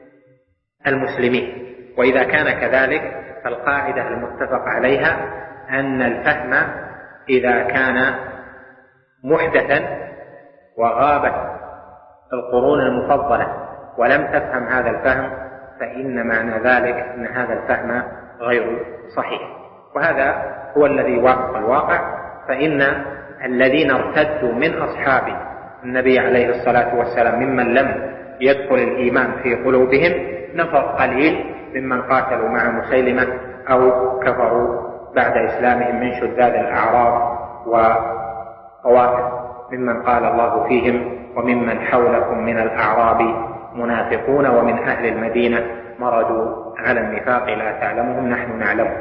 المسلمين. وإذا كان كذلك فالقاعدة المتفق عليها أن الفهم إذا كان محدثا وغابت القرون المفضلة ولم تفهم هذا الفهم فإن معنى ذلك أن هذا الفهم غير صحيح، وهذا هو الذي وافق الواقع. فإن الذين ارتدوا من أصحاب النبي عليه الصلاة والسلام ممن لم يدخل الإيمان في قلوبهم نفر قليل ممن قاتلوا مع مسيلمة أو كفروا بعد إسلامهم من شداد الأعراب وطوائف ممن قال الله فيهم وممن حولكم من الأعراب منافقون ومن أهل المدينة مردوا على النفاق لا تعلمهم نحن نعلمهم.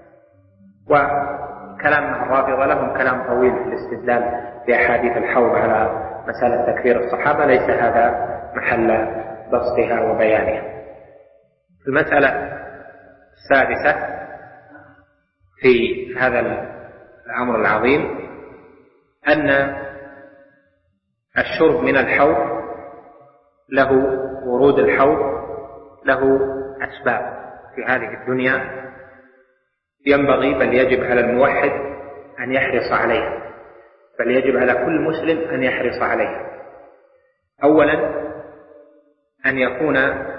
وكلام الرافضة لهم كلام طويل في الاستدلال بأحاديث الحوض على مسألة تكفير الصحابة، ليس هذا محل بسطها وبيانها. المسألة السادسة في هذا الأمر العظيم أن الشرب من الحوض له ورود الحوض له أسباب في هذه الدنيا ينبغي بل يجب على الموحد أن يحرص عليها، بل يجب على كل مسلم أن يحرص عليها. أولا أن يكون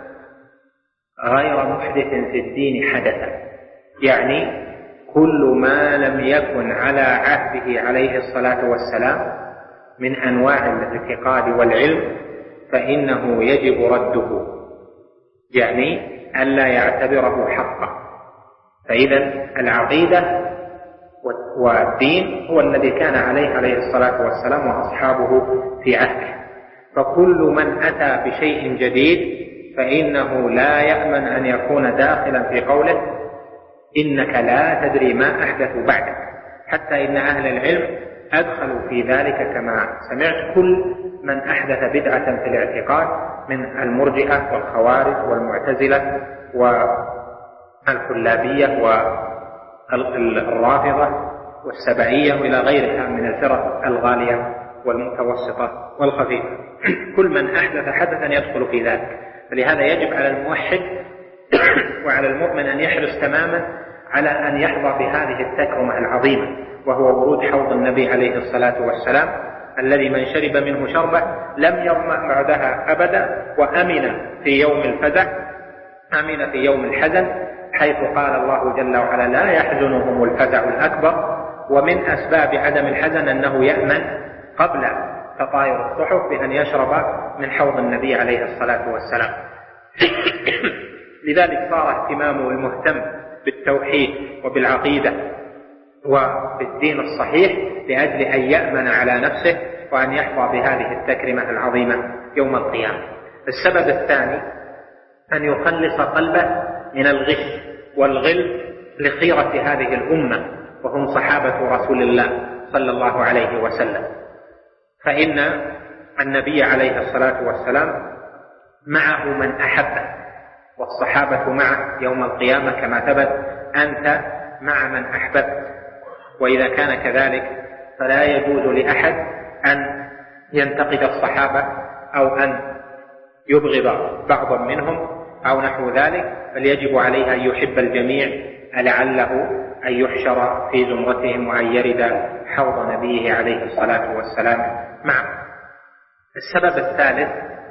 غير محدث في الدين حدثا، يعني كل ما لم يكن على عهده عليه الصلاة والسلام من أنواع الاعتقاد والعلم فإنه يجب رده، يعني ألا يعتبره حقا. فإذا العقيدة والدين هو الذي كان عليه عليه الصلاة والسلام وأصحابه في عهده، فكل من أتى بشيء جديد فإنه لا يأمن أن يكون داخلا في قوله إنك لا تدري ما أحدث بعدك، حتى إن أهل العلم أدخلوا في ذلك كما سمعت كل من أحدث بدعة في الاعتقاد من المرجئة والخوارج والمعتزلة والكلابية والرافضة والسبعية وإلى غيرها من الفرق الغالية والمتوسطة والخفيفة. كل من أحدث حدثا يدخل في ذلك. فلهذا يجب على الموحد وعلى المؤمن أن يحرص تماما على أن يحظى بهذه التكرمة العظيمة، وهو ورود حوض النبي عليه الصلاة والسلام الذي من شرب منه شربة لم يظمأ بعدها أبدا، وأمن في يوم الفزع، أمن في يوم الحزن، حيث قال الله جل وعلا لا يحزنهم الفزع الأكبر. ومن أسباب عدم الحزن أنه يأمن قبل تطاير الصحف بأن يشرب من حوض النبي عليه الصلاة والسلام. لذلك صار اهتمامه المهتم بالتوحيد وبالعقيدة وبالدين الصحيح لأجل أن يأمن على نفسه وأن يحظى بهذه التكرمة العظيمة يوم القيامة. السبب الثاني أن يخلص قلبه من الغش والغل لخيرة هذه الأمة وهم صحابة رسول الله صلى الله عليه وسلم، فإن النبي عليه الصلاة والسلام معه من أحبه، والصحابة معه يوم القيامة كما ثبت أنت مع من أحببت. وإذا كان كذلك فلا يجوز لأحد أن ينتقد الصحابة أو أن يبغض بعضا منهم أو نحو ذلك، بل يجب عليه أن يحب الجميع لعله أن يحشر في زمرتهم وأن يرد حوض نبيه عليه الصلاة والسلام معه. السبب الثالث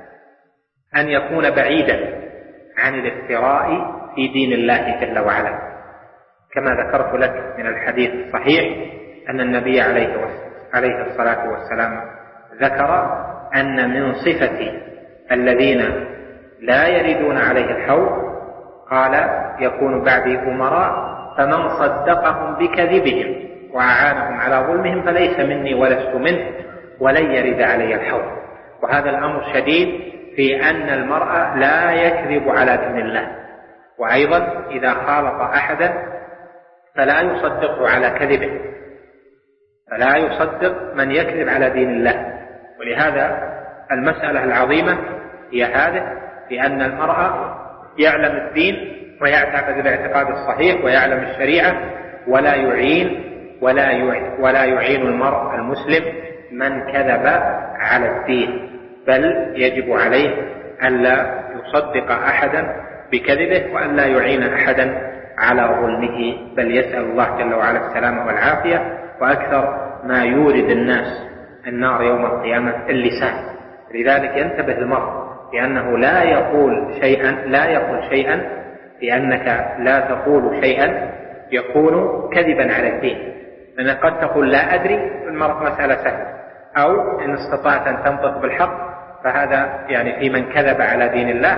أن يكون بعيدا عن الافتراء في دين الله جل وعلا، كما ذكرت لك من الحديث الصحيح أن النبي عليه الصلاة والسلام ذكر أن من صفة الذين لا يردون عليه الحوض قال يكون بعدي أمراء فمن صدقهم بكذبهم وأعانهم على ظلمهم فليس مني ولست منه ولن يرد علي الحوض. وهذا الأمر شديد في أن المرء لا يكذب على دين الله، وأيضا إذا خالط أحدا فلا يصدقه على كذبه، فلا يصدق من يكذب على دين الله. ولهذا المسألة العظيمة هي هذه، بأن المرء يعلم الدين ويعتقد الاعتقاد الصحيح ويعلم الشريعة، ولا يعين ولا يعين ولا يعين المرء المسلم من كذب على الدين، بل يجب عليه ألا يصدق أحدا بكذبه وألا يعين أحدا على ظلمه، بل يسأل الله جل وعلا السلامة والعافية. وأكثر ما يورد الناس النار يوم القيامة اللسان، لذلك ينتبه المرء بأنه لا يقول شيئا لا يقول شيئا لأنك لا تقول شيئا يكون كذبا على الدين، لأنك قد تقول لا أدري، المرء مسألة سهلة، أو إن استطعت أن تنطق بالحق فهذا يعني في من كذب على دين الله،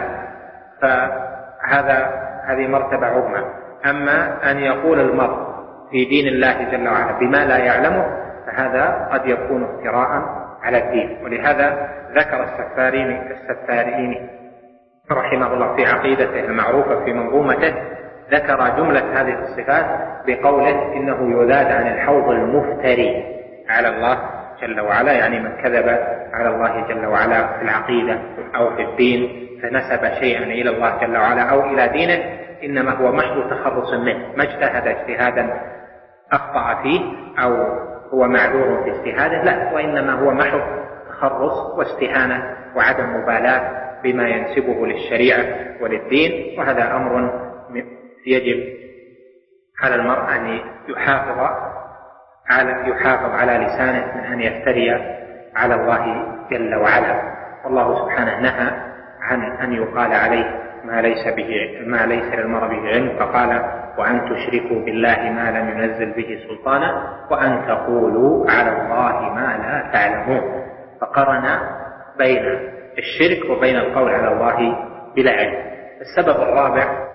فهذا هذه مرتبة عظمى. أما أن يقول المرء في دين الله جل وعلا بما لا يعلمه فهذا قد يكون افتراء على الدين. ولهذا ذكر السفاريني السفاريني رحمه الله في عقيدته المعروفة في منظومته، ذكر جملة هذه الصفات بقوله إنه يذاد عن الحوض المفتري على الله جل وعلا، يعني من كذب على الله جل وعلا في العقيدة أو في الدين فنسب شيئا إلى الله جل وعلا أو إلى دينه، إنما هو محض تخرص منه، ما اجتهد اجتهادا أخطأ فيه أو هو معذور في اجتهاده، لا، وإنما هو محض تخرص واستهانة وعدم مبالاة بما ينسبه للشريعة وللدين. وهذا أمر يجب على المرء أن يحافظ على يحافظ على لسانه من أن يفتري على الله جل وعلا. والله سبحانه نهى عن أن يقال عليه ما ليس به ما ليس للمرء به علم، فقال وأن تشركوا بالله ما لم ينزل به سلطانا وأن تقولوا على الله ما لا تعلمون. فقرن بين الشرك وبين القول على الله بلا علم. السبب الرابع